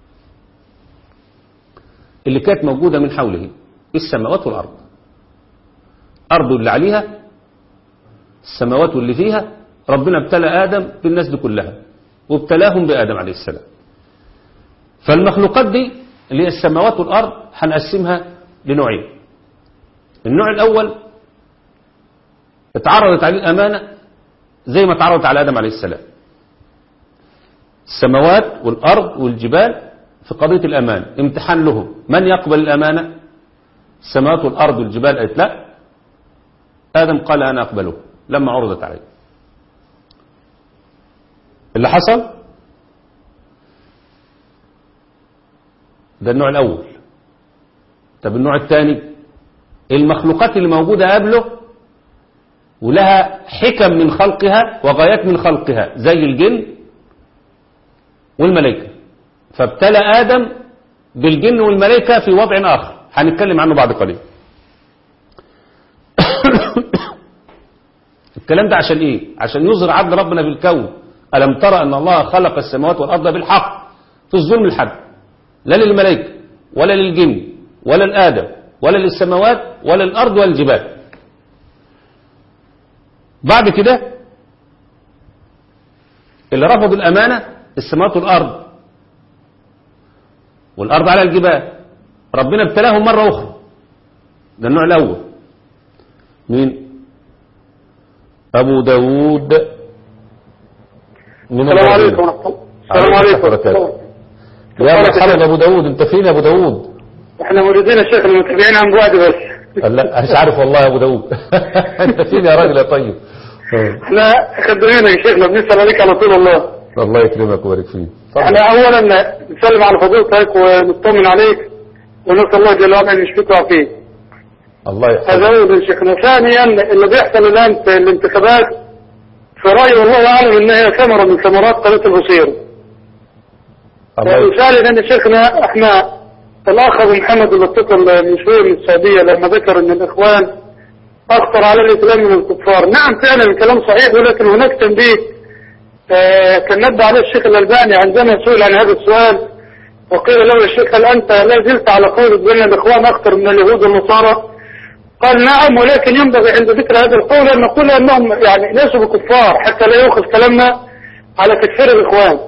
اللي كانت موجودة من حوله، السماوات والأرض. أرض اللي عليها، السماوات واللي فيها، ربنا ابتلى آدم بالناس دي كلها وابتلاهم بآدم عليه السلام. فالمخلوقات دي اللي هي السماوات والأرض هنقسمها لنوعين. النوع الأول اتعرضت عليه الأمانة زي ما اتعرضت على آدم عليه السلام. السماوات والأرض والجبال في قضية الأمانة امتحان لهم، من يقبل الأمانة؟ السماوات والأرض والجبال قالت لا، آدم قال أنا أقبله لما عرضت عليه. اللي حصل ده النوع الأول. طب النوع الثاني، المخلوقات اللي موجودة قبله ولها حكم من خلقها وغايات من خلقها زي الجن والملائكة، فابتلى آدم بالجن والملائكة في وضع آخر هنتكلم عنه بعد قليل. الكلام ده عشان ايه؟ عشان يظهر عدل ربنا بالكون. ألم ترى أن الله خلق السماوات والأرض بالحق في الظلم الحد، لا للملائكة ولا للجن ولا لآدم ولا للسماوات ولا للأرض ولا للجبال. بعد كده اللي رفضوا الأمانة السماوات والأرض، والأرض على الجبال، ربنا ابتلاهم مرة أخرى. ده النوع الأول. مين؟ أبو داود من السلام عليكم ورحمة الله. السلام عليكم. يا مرحبا أبو داود، أنت فين يا أبو داود؟ احنا موجودين يا شيخ، المتابعين عن بعد بس. لا مش عارف والله يا أبو داود. أنت فين يا راجل يا طيب؟ احنا خدمينا يا شيخنا، بنسأل عليك على طول الله. الله يكرمك ويبارك فيك. احنا اولا نسلم على فضيلتك ونطمن عليك ونسأل الله جل وعلا ان يشفيك ويعافيك. الله يحفظك. هذا أولا شيخنا. ثانيا اللي بيحصل الآن في الانتخابات في رأيي والله أعلم إنها ثمرة من ثمرات قناة البصيرة. ثالثا يا شيخنا احنا الأخ أبو محمد اللي اتصل من شوية من السعودية لما ذكر إن الإخوان أخطر على الإسلام من الكفار. نعم فعلا الكلام صحيح، ولكن هناك تنبيه كان نبه عليه الشيخ الألباني عندما سئل عن هذا السؤال وقيل له يا شيخ هل أنت لا زلت على قول بأن الإخوان أخطر من اليهود والنصارى؟ قال نعم، ولكن ينبغي عند ذكر هذا القول أن نقول أنهم يعني ليسوا بكفار حتى لا يؤخذ كلامنا على تكفير الإخوان.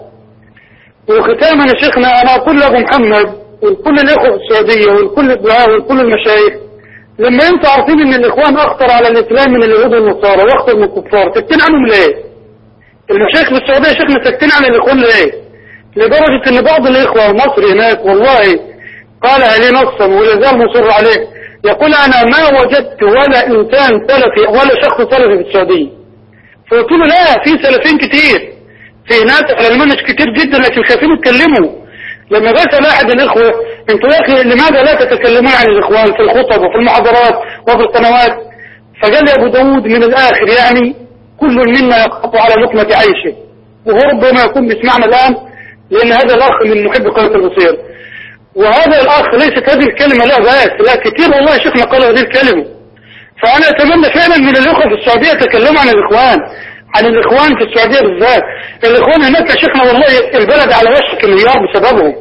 وختاما يا شيخنا أنا أقول لأبو محمد والكل الإخوة في السعودية والكل الدعاء والكل المشايخ، لما أنتوا عارفين أن الإخوان أخطر على الإسلام من اليهود والنصارى وأخطر من الكفار، ساكتين عنهم ليه؟ المشايخ في السعودية يا شيخنا ساكتين عن الإخوان ليه؟ لدرجة أن بعض الإخوة مصر هناك والله قال عليه نصا ولا زال مصر عليه، يقول أنا ما وجدت ولا إنسان سلفي ولا شخص سلفي في السعودية. فقلت له لا، في سلفيين كتير، في ناس على المنهج كتير جدا لكن خايفين يتكلموا. لما بسأل أحد الإخوة أنتوا يا أخي لماذا لا تتكلمون عن الإخوان في الخطب وفي المحاضرات وفي القنوات؟ فقال لي أبو داود من الآخر يعني كل منا يخاف على لقمة عيشه، وهو ربما يكون بيسمعنا الآن لأن هذا الأخ من محب قناة البصير. وهذا الأخ ليست هذه الكلمة لا بأس، لا كتير والله شيخنا قال هذه الكلمة. فأنا أتمنى فعلا من الأخوة في السعودية يتكلموا عن الإخوان، عن الإخوان في السعودية بالذات. الإخوان هناك يا شيخنا والله البلد على وشك انهيار بسببهم.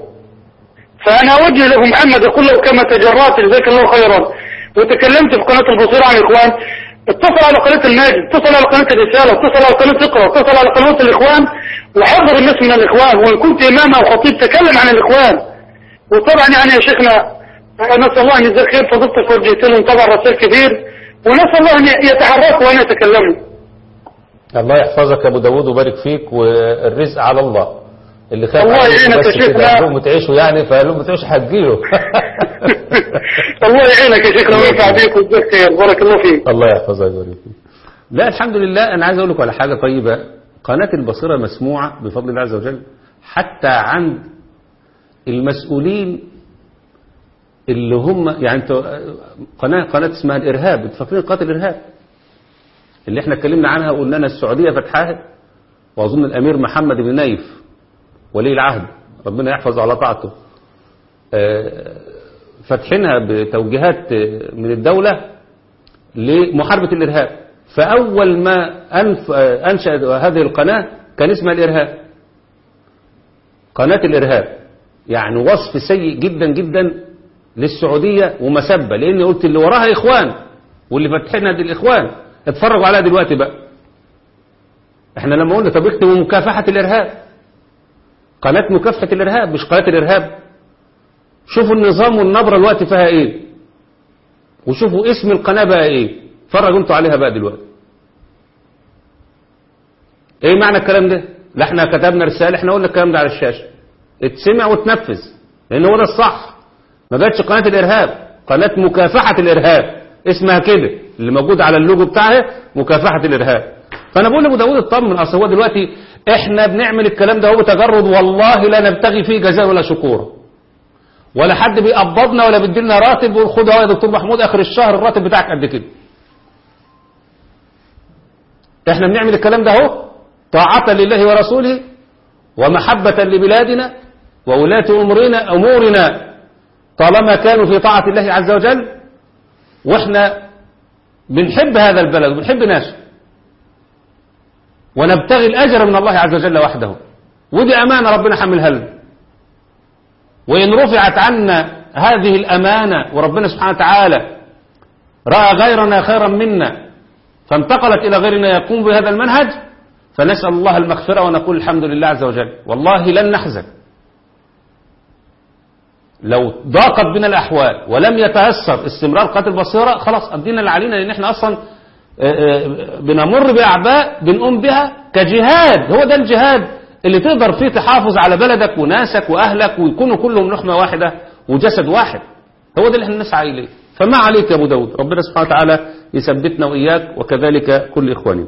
فأنا أوجه له محمد أقول له كما تجرأت جزاك الله خيرا وتكلمت في قناة البصير عن الإخوان، اتصل على قناة الماجد، اتصل على قناة الرسالة، اتصل على قناة اقرأ، اتصل على قناة الإخوان وحضر الناس من الإخوان، وإن كنت إمام أو خطيب تكلم عن الإخوان. وطبعا يعني يا شيخنا نسأل الله أن يجزاك خير فضلتك وجهت لهم طبعا رسائل كثير، ونسأل الله أن يتحركوا وأن يتكلموا. الله يحفظك يا أبو داود وبارك فيك، والرزق على الله. اللي خاف الله يعينك يا شيخنا، لقمة تعيشه يعني فلقمة تعيش هتجيله. الله يعينك يا شيخنا وينفع بيك ويجزاك خير، بارك الله فيك. الله يحفظك ويبارك فيك. لا الحمد لله. أنا عايز أقول لك على حاجة طيبة، قناة البصيرة مسموعة بفضل الله عز وجل حتى عند المسؤولين اللي هم يعني قناة اسمها الإرهاب، انتوا فاكرين قناة الإرهاب اللي احنا اتكلمنا عنها وقلنا لنا السعودية فتحاها، وأظن الأمير محمد بن نايف ولي العهد ربنا يحفظ على طاعته فتحينها بتوجيهات من الدولة لمحاربة الإرهاب. فأول ما أنشأ هذه القناة كان اسمها الإرهاب، قناة الإرهاب. يعني وصف سيء جدا جدا للسعودية ومسبة، لأن قلت اللي وراها إخوان واللي فتحنا دي الإخوان. اتفرجوا عليها دلوقتي بقى. احنا لما قلنا طب اكتبوا مكافحة الإرهاب، قناة مكافحة الإرهاب مش قناة الإرهاب. شوفوا النظام والنبرة الوقت فيها ايه، وشوفوا اسم القناة بقى ايه. اتفرجوا انتوا عليها بقى دلوقتي. ايه معنى الكلام ده؟ لا احنا كتبنا رسالة، احنا قلنا الكلام ده على الشاشة، اتسمع وتنفذ، لان هو ده الصح. ما جاتش قناة الإرهاب، قناة مكافحة الإرهاب اسمها كده، اللي موجود على اللوجو بتاعها مكافحة الإرهاب. فأنا بقول لأبو داود اطمن، أصل هو دلوقتي احنا بنعمل الكلام ده هو بتجرد، والله لا نبتغي فيه جزاء ولا شكور، ولا حد بيقبضنا ولا بيديلنا راتب وخد اهو يا دكتور محمود آخر الشهر الراتب بتاعك قد كده. احنا بنعمل الكلام ده اهو طاعة لله ورسوله ومحبة لبلادنا وولاة أمورنا طالما كانوا في طاعة الله عز وجل، واحنا بنحب هذا البلد وبنحب ناسه ونبتغي الأجر من الله عز وجل وحده، ودي أمانة ربنا حملها لنا. وإن رفعت عنا هذه الأمانة وربنا سبحانه وتعالى رأى غيرنا خيرا منا فانتقلت إلى غيرنا يقوم بهذا المنهج، فنسأل الله المغفرة ونقول الحمد لله عز وجل. والله لن نحزن لو ضاقت بنا الأحوال ولم يتأثر استمرار قتل البصيرة، خلاص أدينا اللي علينا، لأن احنا أصلا بنمر بأعباء بنقوم بها كجهاد. هو ده الجهاد اللي تقدر فيه تحافظ على بلدك وناسك وأهلك ويكونوا كلهم لحمة واحدة وجسد واحد. هو ده اللي احنا نسعى إليه. فما عليك يا أبو داود، ربنا سبحانه وتعالى يثبتنا وإياك وكذلك كل إخواني.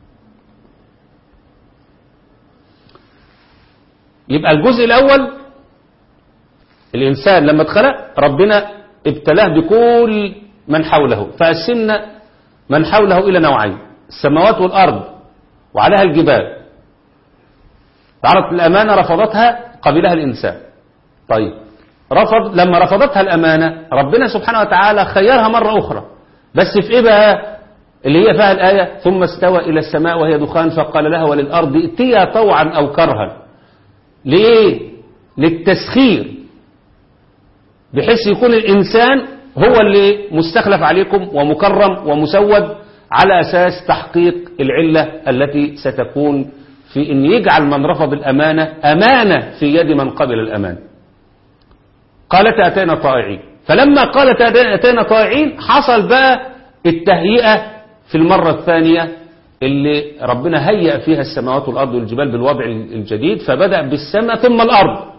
يبقى الجزء الأول، الإنسان لما اتخلق ربنا ابتلاه بكل من حوله، فقسمنا من حوله إلى نوعين: السماوات والأرض وعليها الجبال. عرضت الأمانة رفضتها قبلها الإنسان. طيب لما رفضتها الأمانة ربنا سبحانه وتعالى خيرها مرة أخرى، بس في إيه بقى؟ اللي هي فيها الآية: ثم استوى إلى السماء وهي دخان فقال لها وللأرض ائتيا طوعا أو كرها. ليه؟ للتسخير، بحيث يكون الإنسان هو اللي مستخلف عليكم ومكرم ومسود على أساس تحقيق العلة التي ستكون في أن يجعل من رفض الأمانة أمانة في يد من قبل الأمانة. قالت أتينا طائعين. فلما قالت أتينا طائعين حصل بقى التهيئة في المرة الثانية اللي ربنا هيأ فيها السماوات والأرض والجبال بالوضع الجديد، فبدأ بالسماء ثم الأرض.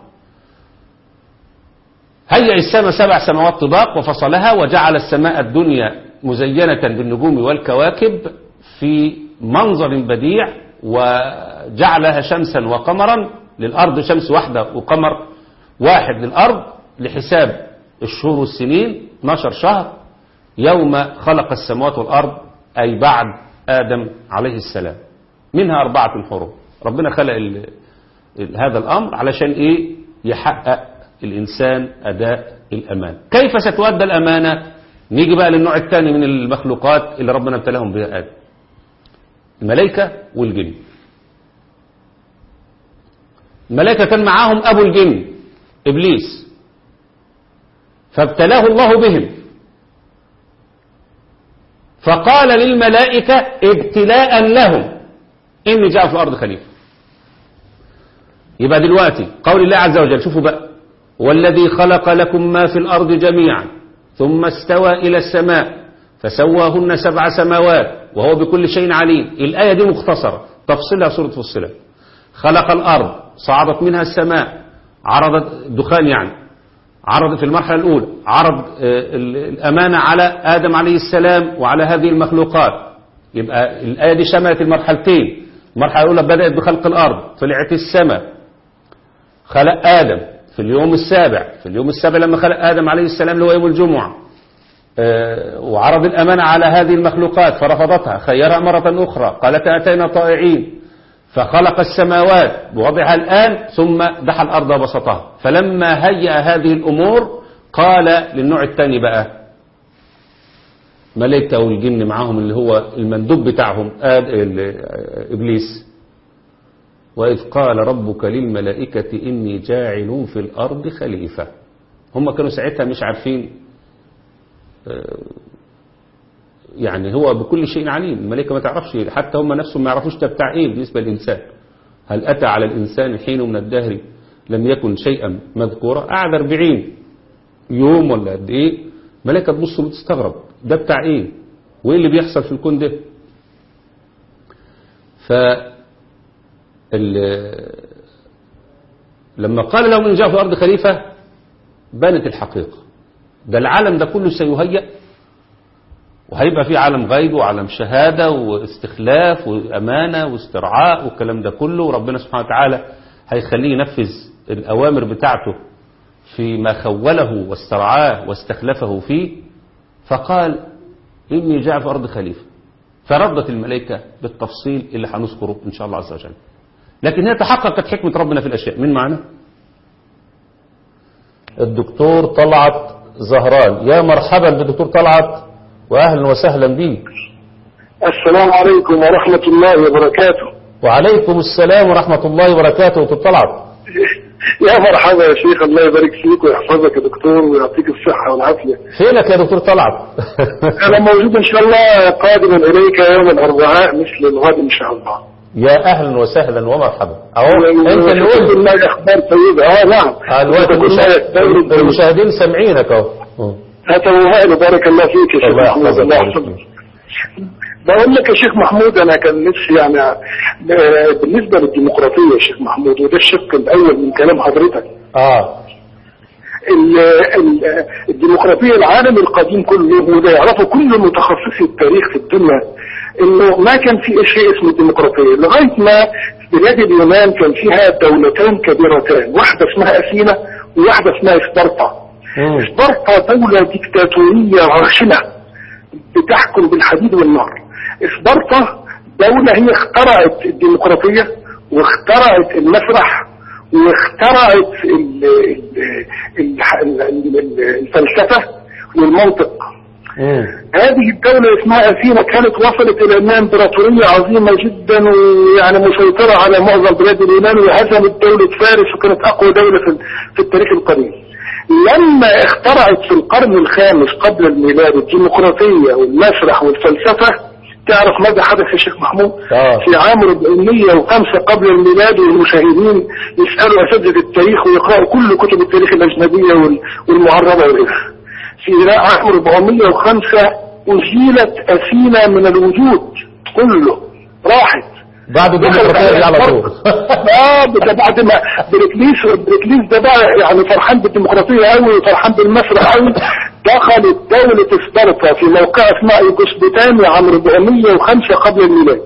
هيأ السماء 7 سماوات طباق وفصلها، وجعل السماء الدنيا مزينة بالنجوم والكواكب في منظر بديع، وجعلها شمسا وقمرا. للأرض شمس واحدة وقمر واحد للأرض لحساب الشهور والسنين، 12 شهر يوم خلق السماوات والأرض، أي بعد آدم عليه السلام، منها 4 حرم. ربنا خلق هذا الأمر علشان إيه؟ يحقق الإنسان أداء الأمانة. كيف ستؤدى الأمانة؟ نيجي بقى للنوع الثاني من المخلوقات اللي ربنا ابتلاهم بها آدم: الملائكة والجن. الملائكة كان معاهم أبو الجن إبليس، فابتلاه الله بهم، فقال للملائكة ابتلاء لهم: إني جاء في الأرض خليفة. يبقى دلوقتي قول الله عز وجل، شوفوا بقى: والذي خلق لكم ما في الأرض جميعا ثم استوى إلى السماء فسواهن 7 سماوات وهو بكل شيء عليم. الآية دي مختصرة، تفصيلها سورة فصلت. خلق الأرض، صعدت منها السماء، عرضت الدخان، يعني عرض في المرحلة الأولى، عرض الأمانة على آدم عليه السلام وعلى هذه المخلوقات. يبقى الآية دي شملت المرحلتين. المرحلة الأولى بدأت بخلق الأرض، طلعت السماء، خلق آدم في اليوم السابع. في اليوم السابع لما خلق آدم عليه السلام اللي هو يوم الجمعة، وعرض الأمانة على هذه المخلوقات فرفضتها، خيرها مرة أخرى، قالت أتينا طائعين، فخلق السماوات بوضعها الآن ثم دحى الأرض وبسطها. فلما هيأ هذه الأمور قال للنوع الثاني بقى، ملائكة والجن معهم اللي هو المندوب بتاعهم إبليس: وإذ قال ربك للملائكة إني جاعل في الأرض خليفة. هم كانوا ساعتها مش عارفين، يعني هو بكل شيء عليم. الملائكة ما تعرفش، حتى هم نفسهم ما يعرفوش ده بتاع ايه بالنسبة للإنسان. هل أتى على الإنسان حين من الدهر لم يكن شيئا مذكورا؟ قعد 40 يوم ولا قد ايه، ملائكة تبص وتستغرب ده بتاع ايه وايه اللي بيحصل في الكون ده. لما قال لهم إن جاء في الأرض خليفة بانت الحقيقة. ده العالم ده كله سيهيأ، وهيبقى فيه عالم غيب وعالم شهادة واستخلاف وأمانة واسترعاء والكلام ده كله، وربنا سبحانه وتعالى هيخليه ينفذ الأوامر بتاعته فيما خوله واسترعاه واستخلفه فيه. فقال إني جاء في الأرض خليفة، فردت الملائكة بالتفصيل اللي هنذكره إن شاء الله عز وجل. لكن هي تحققت حكمة ربنا في الأشياء. من معنا؟ الدكتور طلعت زهران. يا مرحبا بالدكتور طلعت وأهلا وسهلا بك. السلام عليكم ورحمة الله وبركاته. وعليكم السلام ورحمة الله وبركاته. دكتور طلعت، يا مرحبا يا شيخ، الله يبارك فيك ويحفظك يا دكتور ويعطيك الصحة والعافية. فينك يا دكتور طلعت؟ أنا موجود إن شاء الله قادما إليك يوم الأربعاء مثل الغد إن شاء الله. يا أهلا وسهلا ومرحبا. أهو أنت اللي قلت الله أخبار طيبة. نعم. المشاهدين سامعينك أهو. هذا بارك الله فيك يا شيخ محمود. الله يحفظك. بقول لك يا شيخ محمود، أنا كان نفسي يعني بالنسبة للديمقراطية يا شيخ محمود، وده الشق الأول من كلام حضرتك. الديمقراطية العالم القديم كله وده يعرفه كل متخصصي التاريخ في الدنيا، انه ما كان في شيء اسمه الديمقراطية لغاية ما بلاد اليونان كان فيها دولتان كبيرتان، واحدة اسمها أثينا وواحدة اسمها سبارتا. سبارتا دولة ديكتاتورية غاشمة بتحكم بالحديد والنار. سبارتا دولة هي اخترعت الديمقراطية واخترعت المسرح واخترعت الفلسفة والمنطق. هذه الدولة اسمها أثينا كانت وصلت إلى أنها امبراطورية عظيمة جدا ويعني مسيطرة على معظم بلاد اليونان، وهزمت دولة فارس وكانت أقوى دولة في التاريخ القديم. لما اخترعت في القرن الخامس قبل الميلاد الديمقراطية والمسرح والفلسفة، تعرف ماذا حدث يا شيخ محمود؟ في عام 405 قبل الميلاد، والمشاهدين يسألوا أساتذة التاريخ ويقرأوا كل كتب التاريخ الأجنبية والمعربة والغيرها. في عام 405 أزيلت أثينا من الوجود كله، راحت بعد الديمقراطية على طول. ده بعد ما بريكليس ده بقى يعني فرحان بالديمقراطية قوي وفرحان بالمسرح قوي، دخلت دولة سبارتا في موقع اسمها ايجوسبيتانيا عام 405 قبل الميلاد.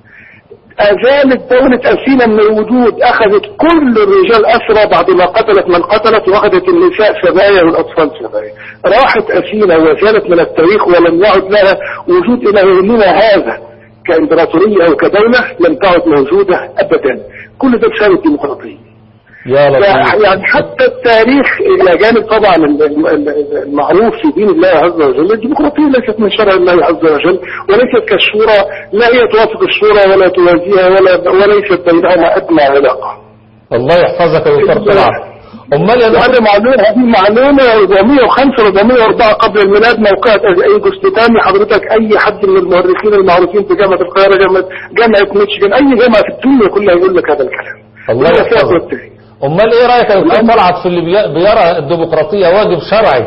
أزالت دولة أثينا من الوجود، أخذت كل الرجال أسرى بعد ما قتلت من قتلت، وأخذت النساء سبايا والأطفال سبايا. راحت أثينا وزالت من التاريخ ولم يعد لها وجود إلى يومنا هذا كإمبراطورية أو كدولة، لم تعد موجودة أبدا. كل ده بسبب الديمقراطية. يعني حتى التاريخ إلى جانب طبعا المعروف في دين الله عز وجل، الديمقراطية ليست من شرع الله عز وجل، وليست كالشورى، لا هي توافق الشورى ولا توازيها وليست بينهما أدنى علاقة. الله يحفظك يا دكتور طلعت. امال هذه معلومة 405 404 قبل الميلاد، موقعة ايجوسبيتانيا. حضرتك اي حد من المؤرخين المعروفين في جامعة القاهرة، جامعة ميشيغان، اي جامعة في الدنيا كلها يقول لك هذا الكلام. الله يحفظك. امال ايه رايك يا دكتور طلعت في اللي بيرى الديمقراطيه واجب شرعي؟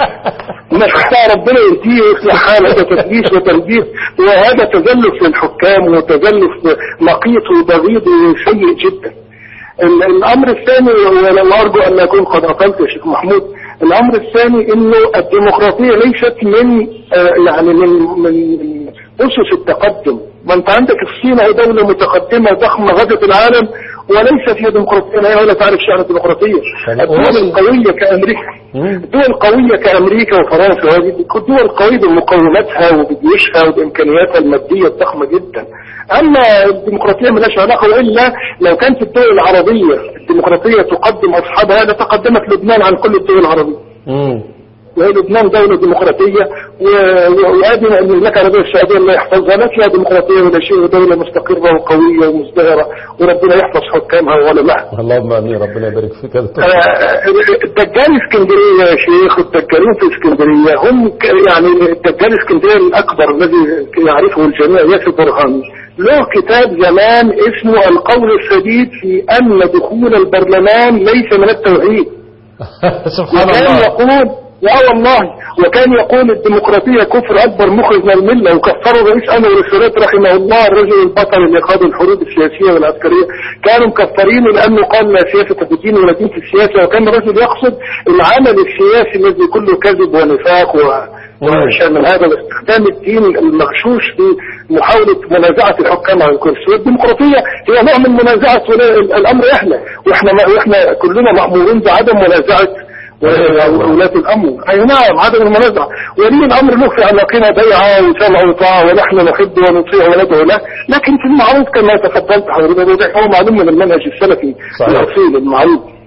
نشكر ربنا يهديه ويصلح حاله. هذا تدليس وتلبيس، وهذا تزلف للحكام وتزلف نقيط وبغيض سيء جدا. الامر الثاني، وانا ارجو ان اكون قد اطلت يا شيخ محمود، الامر الثاني انه الديمقراطيه ليست من يعني من اسس التقدم. ما انت عندك الصين هي دوله متقدمه ضخمه غزت العالم وليس فيها ديمقراطيه، لا ولا تعرف شأن الديمقراطيه. الدول القويه كامريكا، الدول القويه كامريكا وفرنسا، وهذه الدول قويه بمقوماتها وبجيوشها وبامكانياتها الماديه الضخمه جدا. اما الديمقراطيه مالهاش علاقه، والا لو كانت الدول العربيه الديمقراطيه تقدم اصحابها لتقدمت لبنان عن كل الدول العربيه. وهي لبنان دولة ديمقراطية، وهذه المملكة العربية السعودية الله يحفظها لا فيها ديمقراطية ولا شيء، ودولة مستقرة وقوية ومزدهرة، وربنا يحفظ حكامها وعلمائها. اللهم امين، ربنا يبارك فيك. الدجال اسكندرية يا شيخ، والدجالين في اسكندرية هم يعني الدجال اسكندرية الأكبر الذي يعرفه الجميع ياسر برهاني، له كتاب زمان اسمه القول السديد في أن دخول البرلمان ليس من التوحيد. سبحان الله. يقول والله، وكان يقول الديمقراطية كفر أكبر مخرج من الملة، وكفروا رئيس أنور السادات رحمه الله الرجل البطل اللي قاد الحروب السياسية والعسكرية، كانوا مكفرينه لأنه قال لا سياسة في الدين ولا دين في السياسة، وكان الرجل يقصد العمل السياسي الذي كله كذب ونفاق وشيء من هذا، واستخدام الدين المغشوش في محاولة منازعة الحكام عن الكرسي. والديمقراطية هي نوع من منازعة الأمر وإحنا كلنا مأمورين بعدم منازعة وولاة الأمر. أي نعم، عدم المنازعة. ولي الأمر له في أعناقنا بيعة وسمع وطاعة، ونحن نحب ونطيع وندعو له، لكن في المعروف كما تفضلت حضرتك، هو معلوم من المنهج السلفي الأصيل المعروف.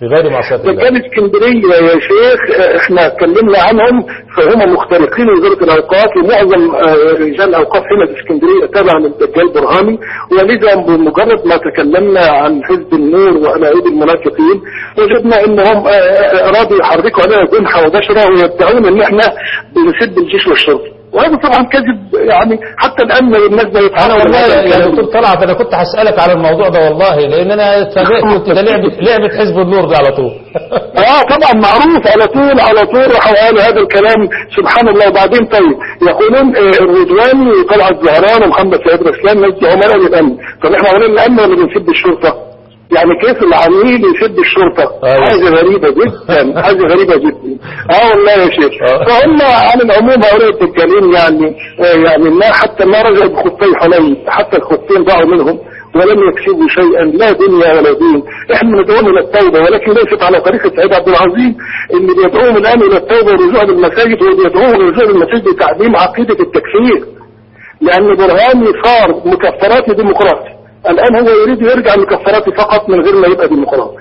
في غير معصية الله. سكان اسكندريه يا شيخ احنا اتكلمنا عنهم، فهم مخترقين وزاره الاوقاف، ومعظم رجال الاوقاف هنا في اسكندريه تابع للدجال برهاني، ولذا بمجرد ما تكلمنا عن حزب النور وانابيب المنافقين وجدنا انهم ارادوا يحركوا علينا جنحه وبشره ويدعون ان احنا بنسد الجيش والشرطه، وهذا طبعا كذب. يعني حتى الان الناس ما انا والله يا دكتور طلعت انا كنت هسألك على الموضوع ده والله، لان انا اتفاجئت ده لعبة حزب النور ده على طول. طبعا معروف على طول راحوا قالوا هذا الكلام سبحان الله. وبعدين طيب يقولون الرضواني وطلعت الزهران ومحمد سيد رسلان ناس عملاء للامن، طب احنا عملاء الامن ولا بنسب الشرطه؟ يعني كيف العميل يسد الشرطه؟ حاجه غريبه جدا، حاجه غريبه جدا. والله يا شيخ. فهم على العموم هؤلاء الدجالين يعني ما حتى ما رجعوا بخطي حنين، حتى الخطين ضاعوا منهم ولم يكسبوا شيئا لا دنيا ولا دين. احنا ندعوهم الى التوبه، ولكن ليست على طريقه سيد عبد العزيز اللي بيدعوهم الان الى التوبه والرجوع للمساجد، وبيدعوهم للرجوع للمساجد بتعليم عقيده التكفير، لان برهاني صار مكفراتي ديمقراطي، الآن هو يريد يرجع لكفاراتي فقط من غير ما يبقى ديمقراطي.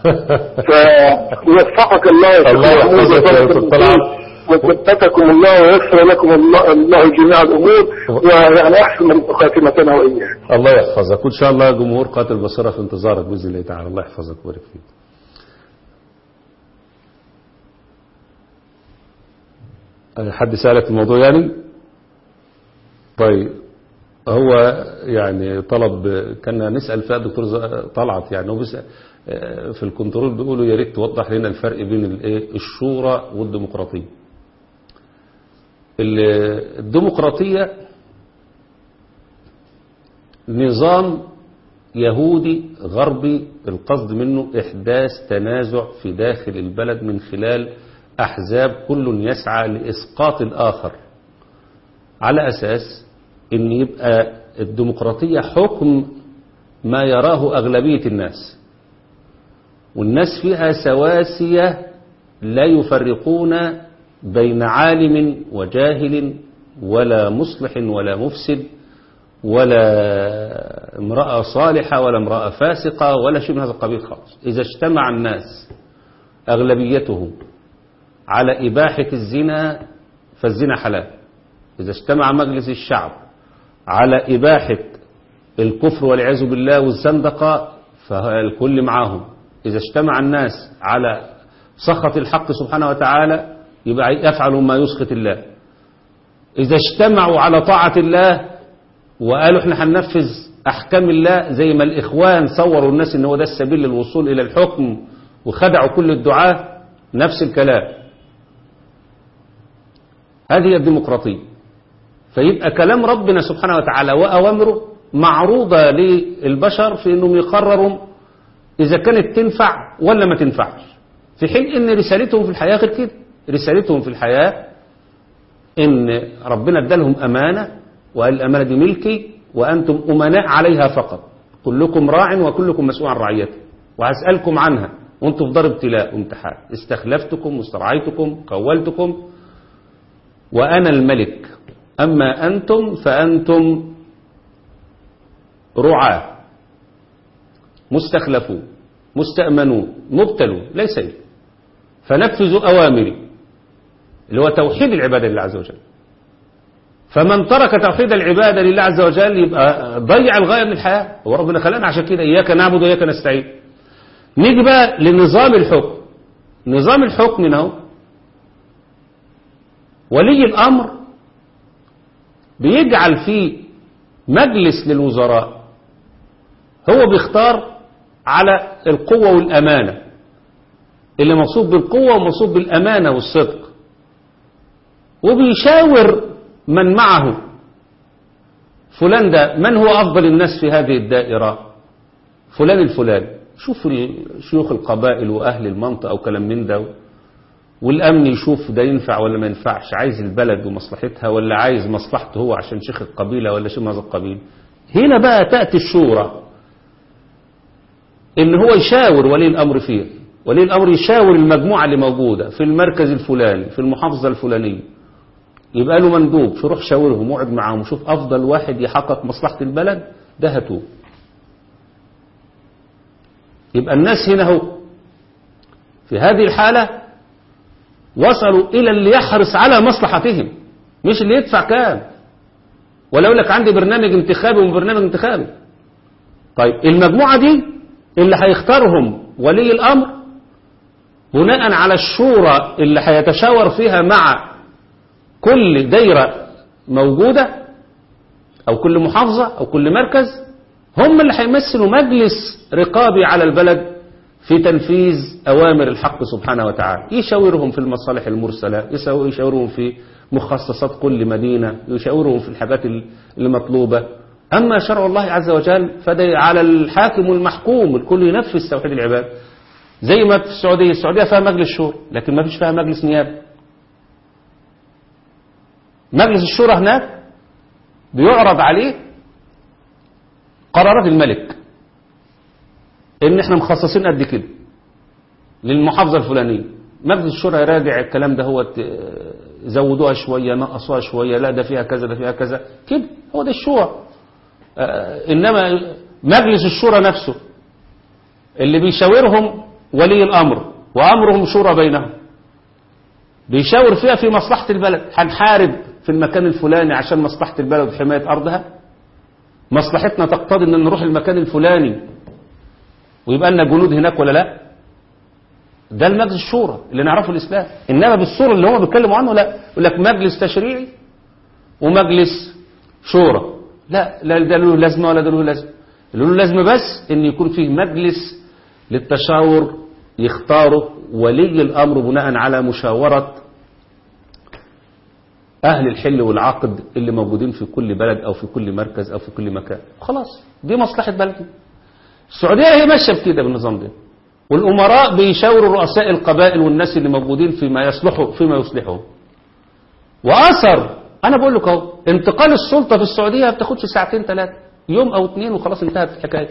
فيوفقك الله يا شيخ وثبتكم الله ويسر لكم الله جميع الأمور، ويعني أحسن من خاتمتنا وإياك. الله يحفظك، وإن شاء الله جمهور قاتل بصيرة في انتظارك بإذن الله تعالى. الله يحفظك ويبارك فيك. حد سألك الموضوع يعني؟ طيب هو يعني طلب كنا نسأل فيها الدكتور طلعت، يعني هو في الكنترول بيقولوا يا ريت توضح لنا الفرق بين الشورى والديمقراطية. الديمقراطية نظام يهودي غربي القصد منه إحداث تنازع في داخل البلد من خلال أحزاب كل يسعى لإسقاط الآخر، على أساس ان يبقى الديمقراطية حكم ما يراه أغلبية الناس، والناس فيها سواسية لا يفرقون بين عالم وجاهل ولا مصلح ولا مفسد ولا امرأة صالحة ولا امرأة فاسقة ولا شيء من هذا القبيل خالص. إذا اجتمع الناس أغلبيتهم على إباحة الزنا فالزنا حلال، إذا اجتمع مجلس الشعب على إباحة الكفر والعياذ بالله والزندقة فالكل معاهم، إذا اجتمع الناس على سخط الحق سبحانه وتعالى يبقى يفعلوا ما يسخط الله، إذا اجتمعوا على طاعة الله وقالوا احنا هننفذ أحكام الله زي ما الإخوان صوروا الناس إن هو ده السبيل للوصول إلى الحكم وخدعوا كل الدعاة، نفس الكلام. هذه الديمقراطية. فيبقى كلام ربنا سبحانه وتعالى وأوامره معروضة للبشر في أنهم يقرروا إذا كانت تنفع ولا ما تنفعش، في حين أن رسالتهم في الحياة غير كده. رسالتهم في الحياة أن ربنا ادالهم أمانة وقال الأمانة دي ملكي وأنتم أمناء عليها فقط، كلكم راع وكلكم مسؤول عن رعيته وهسألكم عنها وأنتم في دار ابتلاء وامتحان، استخلفتكم واسترعيتكم قولتكم وأنا الملك، أما أنتم فأنتم رعاة مستخلفون مستأمنون مبتلون ليس لي، فنفذوا أوامري اللي هو توحيد العبادة لله عز وجل. فمن ترك توحيد العبادة لله عز وجل يبقى ضيع الغاية من الحياة، هو ربنا خلقنا عشان كده إياك نعبد وإياك نستعين. نيجي بقى لنظام الحكم. نظام الحكم هنا ولي الأمر بيجعل فيه مجلس للوزراء هو بيختار على القوة والأمانة، اللي مقصود بالقوة ومقصود بالأمانة والصدق، وبيشاور من معه فلان ده من هو أفضل الناس في هذه الدائرة، فلان الفلاني. شوف شيوخ القبائل وأهل المنطقة أو كلام من ده، والأمن يشوف ده ينفع ولا ما ينفعش، عايز البلد ومصلحتها ولا عايز مصلحته هو عشان شيخ القبيلة ولا شيء من هذا القبيل. هنا بقى تأتي الشورى إن هو يشاور ولي الأمر فيه، ولي الأمر يشاور المجموعة اللي موجودة في المركز الفلاني في المحافظة الفلانية، يبقى له مندوب شروح شاورهم وقعد معاهم وشوف أفضل واحد يحقق مصلحة البلد ده هاتوه. يبقى الناس هنا هو في هذه الحالة وصلوا إلى اللي يحرص على مصلحتهم، مش اللي يدفع كام، ولا يقول لك عندي برنامج انتخابي وبرنامج انتخابي. طيب المجموعة دي اللي هيختارهم ولي الأمر بناء على الشورى اللي هيتشاور فيها مع كل دايرة موجودة أو كل محافظة أو كل مركز، هم اللي هيمثلوا مجلس رقابي على البلد في تنفيذ أوامر الحق سبحانه وتعالى، يشاورهم في المصالح المرسلة، يشاورهم في مخصصات كل مدينة، يشاورهم في الحاجات المطلوبة. أما شرع الله عز وجل فده على الحاكم والمحكوم، الكل ينفذ توحيد العباد. زي ما في السعودية فيها مجلس شورى لكن ما فيش فيها مجلس نيابة. مجلس الشورى هناك بيعرض عليه قرارات الملك ان احنا مخصصين قد كده للمحافظة الفلانية، مجلس الشورى يراجع الكلام ده، هو زودوها شوية نقصوها شوية، لا ده فيها كذا ده فيها كذا كده، هو ده الشورى. انما مجلس الشورى نفسه اللي بيشاورهم ولي الامر وامرهم شورى بينهم، بيشاور فيها في مصلحة البلد، هنحارب في المكان الفلاني عشان مصلحة البلد وحماية ارضها، مصلحتنا تقتضي ان نروح المكان الفلاني ويبقى لنا جنود هناك ولا لا. ده المجلس الشورى اللي نعرفه الإسلام. إنما بالصورة اللي هو بيتكلموا عنه لا، يقول لك مجلس تشريعي ومجلس شورى، لا ده له لازمة ولا ده له لازمة. اللي له لازمة بس إن يكون فيه مجلس للتشاور يختاره ولي الأمر بناء على مشاورة أهل الحل والعقد اللي موجودين في كل بلد أو في كل مركز أو في كل مكان. خلاص دي مصلحة بلدنا. السعودية هي ماشية بكده بالنظام ده، والأمراء بيشاوروا رؤساء القبائل والناس اللي موجودين فيما يصلحهم. وأثر أنا بقول لك اهو، انتقال السلطة في السعودية ما بتاخدش ساعتين ثلاثة، يوم أو اتنين وخلاص انتهت الحكاية.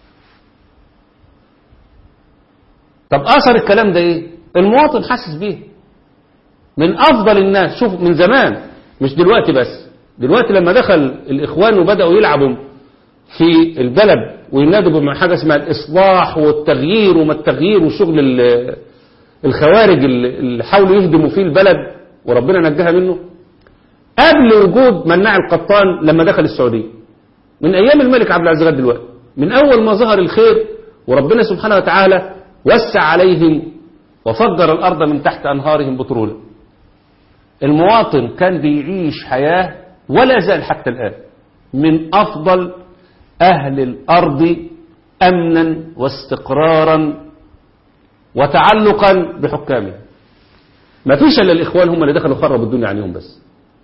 طب أثر الكلام ده إيه؟ المواطن حاسس بيه. من أفضل الناس، شوف من زمان مش دلوقتي بس، دلوقتي لما دخل الإخوان وبدأوا يلعبوا في البلد وينادوا بحاجة اسمها الإصلاح والتغيير وما التغيير وشغل الخوارج اللي حاولوا يهدموا فيه البلد وربنا نجاها منه، قبل وجود مناع القطان لما دخل السعودية من أيام الملك عبد العزيز لغاية دلوقتي، من أول ما ظهر الخير وربنا سبحانه وتعالى وسع عليهم وفجر الأرض من تحت أنهارهم بترولا، المواطن كان بيعيش حياة ولا زال حتى الآن من أفضل أهل الأرض أمنا واستقرارا وتعلقا بحكامها. ما فيش إلا الإخوان هم اللي دخلوا خربوا الدنيا عليهم بس،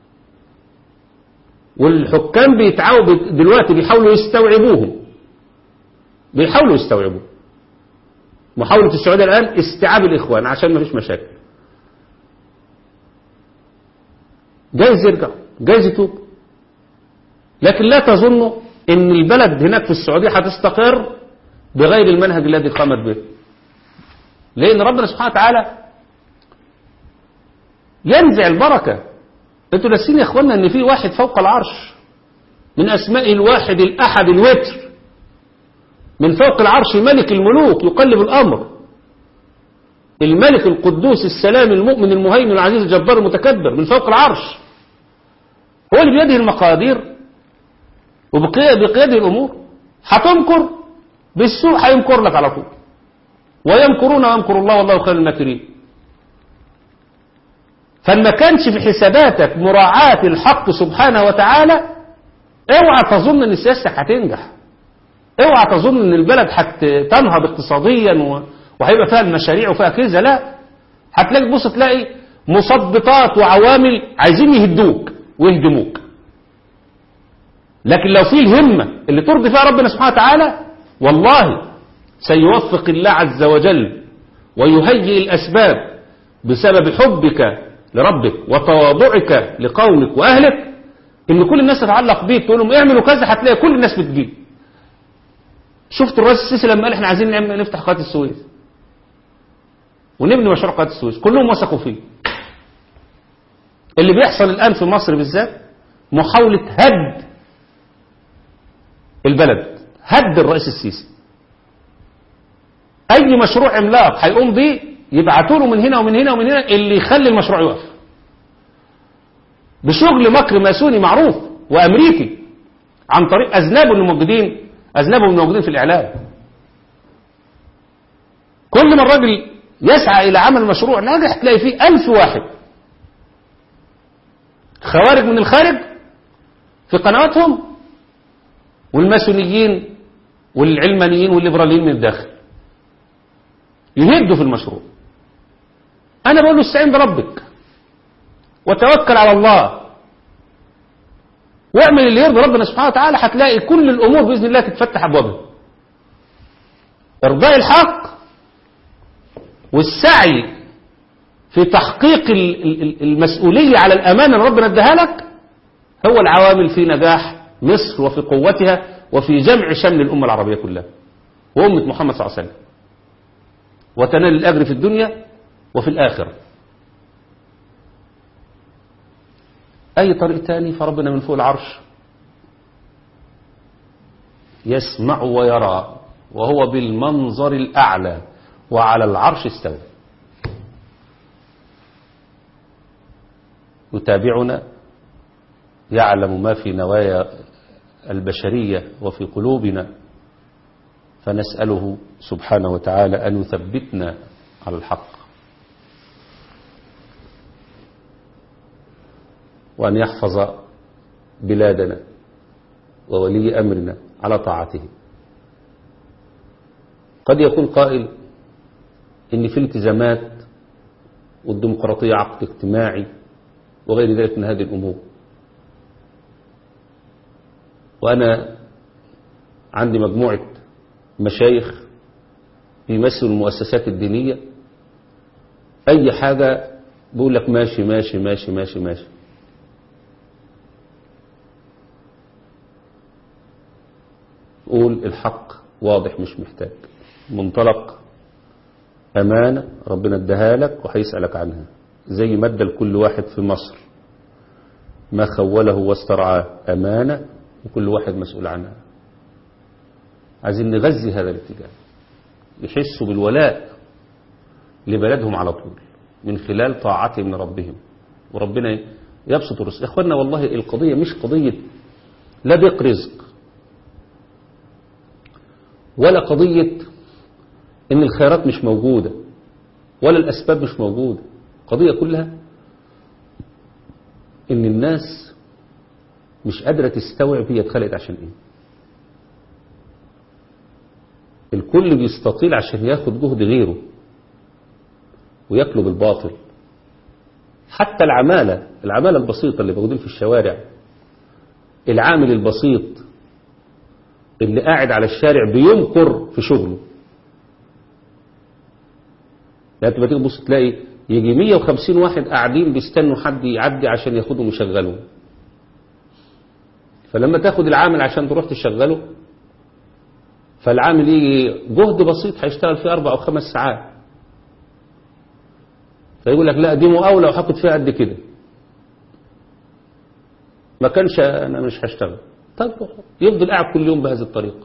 والحكام دلوقتي بيحاولوا يستوعبوه. محاولة السعودية الآن استيعاب الإخوان عشان ما فيش مشاكل، جايز يرجع جايز يتوب، لكن لا تظنوا ان البلد هناك في السعودية هتستقر بغير المنهج الذي قامت به، لان ربنا سبحانه وتعالى ينزع البركة. انتوا ناسين يا اخوانا ان في واحد فوق العرش، من اسمائه الواحد الاحد الوتر، من فوق العرش ملك الملوك يقلب الامر، الملك القدوس السلام المؤمن المهيمن العزيز الجبار المتكبر، من فوق العرش هو اللي بيده المقادير وبقياده الامور. هتمكر بالسوء هيمكر لك على طول، ويمكرون ويمكر الله والله خير الماكرين. فما كانش في حساباتك مراعاة الحق سبحانه وتعالى، اوعى تظن ان سياستك هتنجح، اوعى تظن ان البلد هتنهض اقتصاديا وهيبقى فيها المشاريع وفيها كذا، لا، هتلاقي تبص تلاقي مثبطات وعوامل عايزين يهدوك ويهدموك. لكن لو في الهمة اللي ترضي فيها ربنا سبحانه وتعالى، والله سيوفق الله عز وجل ويهيئ الأسباب بسبب حبك لربك وتواضعك لقومك وأهلك، إن كل الناس تتعلق بيك تقول لهم اعملوا كذا، هتلاقي كل الناس بتجيب. شفت الرئيس السيسي لما قال احنا عايزين نفتح قناة السويس ونبني مشروع قناة السويس، كلهم وثقوا فيه. اللي بيحصل الآن في مصر بالذات محاولة هد البلد، هد الرئيس السيسي. أي مشروع عملاق هيقوم به يبعتوا له من هنا ومن هنا ومن هنا اللي يخلي المشروع يقف، بشغل مكر ماسوني معروف وأمريكي عن طريق أذنابه الموجودين في الإعلام. كل ما الراجل يسعى إلى عمل مشروع ناجح تلاقي فيه 1000 واحد خوارج من الخارج في قنواتهم، والماسونيين والعلمانيين والليبراليين من الداخل يهدوا في المشروع. أنا بقول له استعين بربك وتوكل على الله واعمل اللي يرضي ربنا سبحانه وتعالى، هتلاقي كل الأمور بإذن الله تتفتح أبوابها. إرضاء الحق والسعي في تحقيق المسؤولية على الأمانة اللي ربنا اداها لك هو العوامل في نجاح مصر وفي قوتها وفي جمع شمل الأمة العربية كلها وأمة محمد صلى الله عليه وسلم، وتنال الأجر في الدنيا وفي الآخرة. أي طريق تاني فربنا من فوق العرش يسمع ويرى، وهو بالمنظر الأعلى وعلى العرش استوى، يتابعنا، يعلم ما في نوايا البشرية وفي قلوبنا، فنسأله سبحانه وتعالى أن يثبتنا على الحق، وأن يحفظ بلادنا وولي أمرنا على طاعته. قد يكون قائل إن في التزامات والديمقراطية عقد اجتماعي وغير ذلك من هذه الأمور، وأنا عندي مجموعة مشايخ بيمثلوا المؤسسات الدينية، أي حاجة بيقول لك ماشي ماشي ماشي ماشي ماشي. قول الحق واضح مش محتاج، منطلق أمانة ربنا اداها لك وهيسألك عنها، زي ما ادى لكل واحد في مصر ما خوله واسترعاه أمانة وكل واحد مسؤول عنها. عايزين نغذي هذا الاتجاه، يحسوا بالولاء لبلدهم على طول من خلال طاعتهم لربهم، وربنا يبسط الرزق. إخواننا والله القضية مش قضية لا ضيق رزق ولا قضية إن الخيرات مش موجودة ولا الأسباب مش موجودة، قضية كلها إن الناس مش قادرة تستوعب هي اتخلقت عشان إيه. الكل بيستطيل عشان ياخد جهد غيره وياكله بالباطل. حتى العمالة البسيطة اللي موجودين في الشوارع، العامل البسيط اللي قاعد على الشارع بيمكر في شغله، يعني تبقى تيجي تبص تلاقي يجي 150 واحد قاعدين بيستنوا حد يعدي عشان ياخدهم ويشغلهم. فلما تاخد العامل عشان تروح تشغله، فالعامل يجي جهد بسيط هيشتغل فيه 4 أو 5 ساعات، فيقول لك لا دي مقاولة وهاخد فيها قد كده، ما كانش أنا مش هشتغل. طيب يفضل قاعد كل يوم بهذه الطريقة.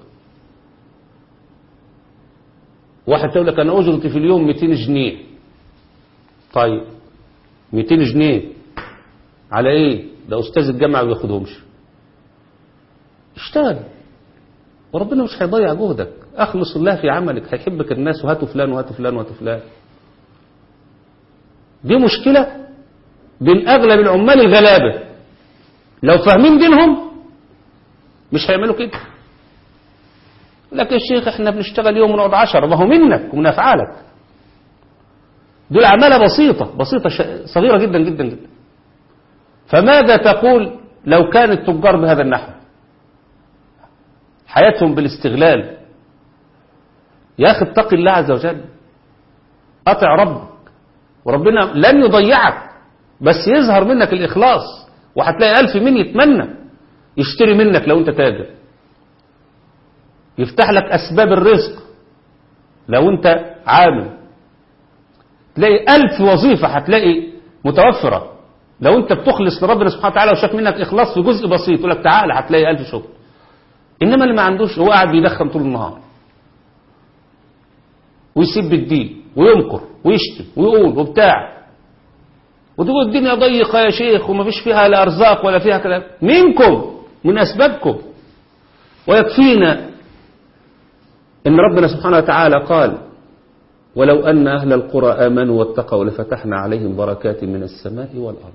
واحد يقول لك أنا أجرتي في اليوم 200 جنيه. طيب 200 جنيه على إيه؟ ده أستاذ الجامعة ما بياخدهمش. اشتغل وربنا مش هيضيع جهدك، أخلص الله في عملك، هيحبك الناس، وهاتوا فلان وهاتوا فلان وهاتوا فلان. دي مشكلة بين أغلب العمال الغلابة، لو فاهمين دينهم مش هيعملوا كده. لك يا شيخ احنا بنشتغل يوم ونقعد 10، ما هو منك ومن أفعالك. دول عمالة بسيطة صغيرة جدا جدا جدا. فماذا تقول لو كان التجار بهذا النحو؟ حياتهم بالاستغلال. يا أخي اتق الله عز وجل، أطع ربك، وربنا لن يضيعك، بس يظهر منك الإخلاص، وهتلاقي 1000 من يتمنى يشتري منك لو أنت تاجر، يفتح لك أسباب الرزق لو أنت عامل، تلاقي 1000 وظيفة هتلاقي متوفرة لو أنت بتخلص لربنا سبحانه وتعالى وشاف منك إخلاص في جزء بسيط، يقول لك تعالى هتلاقي 1000 شغل. إنما اللي ما عندوش هو قاعد بيدخن طول النهار ويسيب الدين ويمكر ويشتم ويقول وبتاع، وتقول الدنيا ضيقة يا شيخ وما فيش فيها لا أرزاق ولا فيها كلام، منكم من أسبابكم. ويكفينا إن ربنا سبحانه وتعالى قال ولو أن أهل القرى آمنوا واتقوا لفتحنا عليهم بركات من السماء والأرض.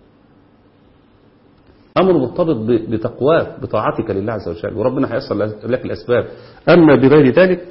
أمر مرتبط بتقواك بطاعتك لله عز وجل، وربنا هيصل لك الأسباب. أما بغير ذلك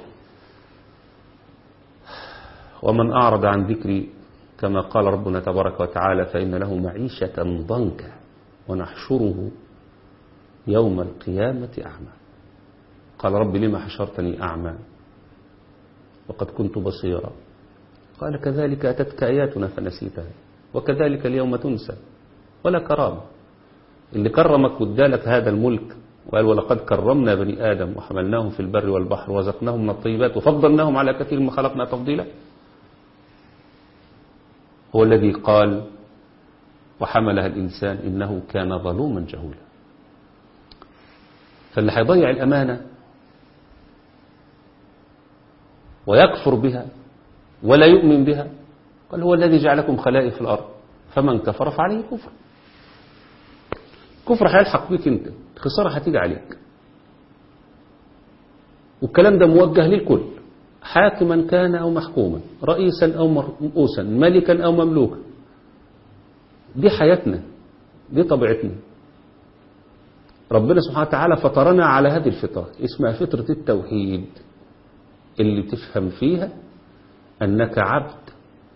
ومن أعرض عن ذكري كما قال ربنا تبارك وتعالى فإن له معيشة ضنكا ونحشره يوم القيامة أعمى. قال رب لما حشرتني أعمى وقد كنت بصيرا، قال كذلك أتتك آياتنا فنسيتها وكذلك اليوم تنسى ولا كرامة. اللي كرمك وادالك هذا الملك وقال ولقد كرمنا بني آدم وحملناهم في البر والبحر ورزقناهم من الطيبات وفضلناهم على كثير ما خلقنا تفضيلا، هو الذي قال وحملها الإنسان إنه كان ظلوما جهولا. فاللي هيضيع الأمانة ويكفر بها ولا يؤمن بها قال هو الذي جعلكم خلائف في الأرض فمن كفر فعليه كفر. كفر هيلحق بك انت، خسارة هتيجي عليك. والكلام ده موجه للكل، حاكما كان أو محكوما، رئيسا أو مرؤوسا، ملكا أو مملوكا. دي حياتنا، دي طبيعتنا. ربنا سبحانه وتعالى فطرنا على هذه الفطرة اسمها فطرة التوحيد، اللي تفهم فيها أنك عبد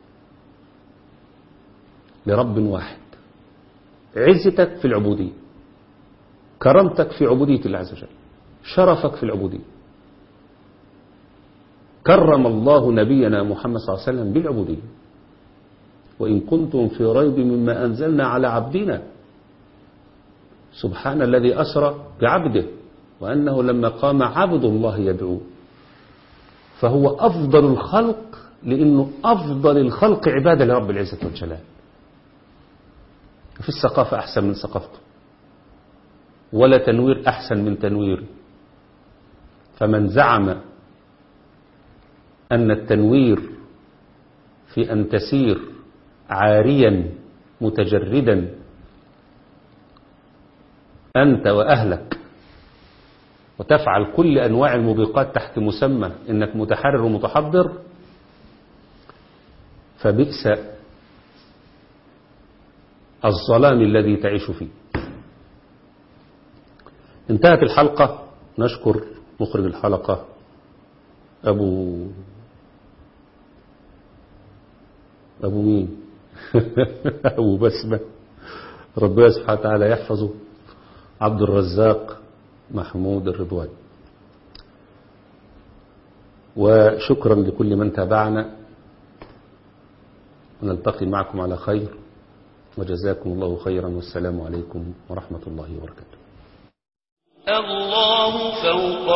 لرب واحد. عزتك في العبودية، كرامتك في عبودية الله عز وجل، شرفك في العبودية. كرم الله نبينا محمد صلى الله عليه وسلم بالعبودية. وإن كنتم في ريب مما أنزلنا على عبدنا سبحان الذي أسرى بعبده وأنه لما قام عبد الله يدعوه. فهو أفضل الخلق لأنه أفضل الخلق عبادة لرب العزة والجلال. في الثقافة أحسن من ثقافته، ولا تنوير أحسن من تنويره. فمن زعم أن التنوير في أن تسير عاريا متجردا أنت وأهلك وتفعل كل أنواع الموبقات تحت مسمى أنك متحرر ومتحضر، فبئس الظلام الذي تعيش فيه. انتهت الحلقة. نشكر مخرج الحلقة أبو مين أبو بسمة، ربنا سبحانه وتعالى يحفظه، عبد الرزاق محمود الرضوان. وشكرا لكل من تابعنا، ونلتقي معكم على خير، وجزاكم الله خيرا، والسلام عليكم ورحمة الله وبركاته. الله فوق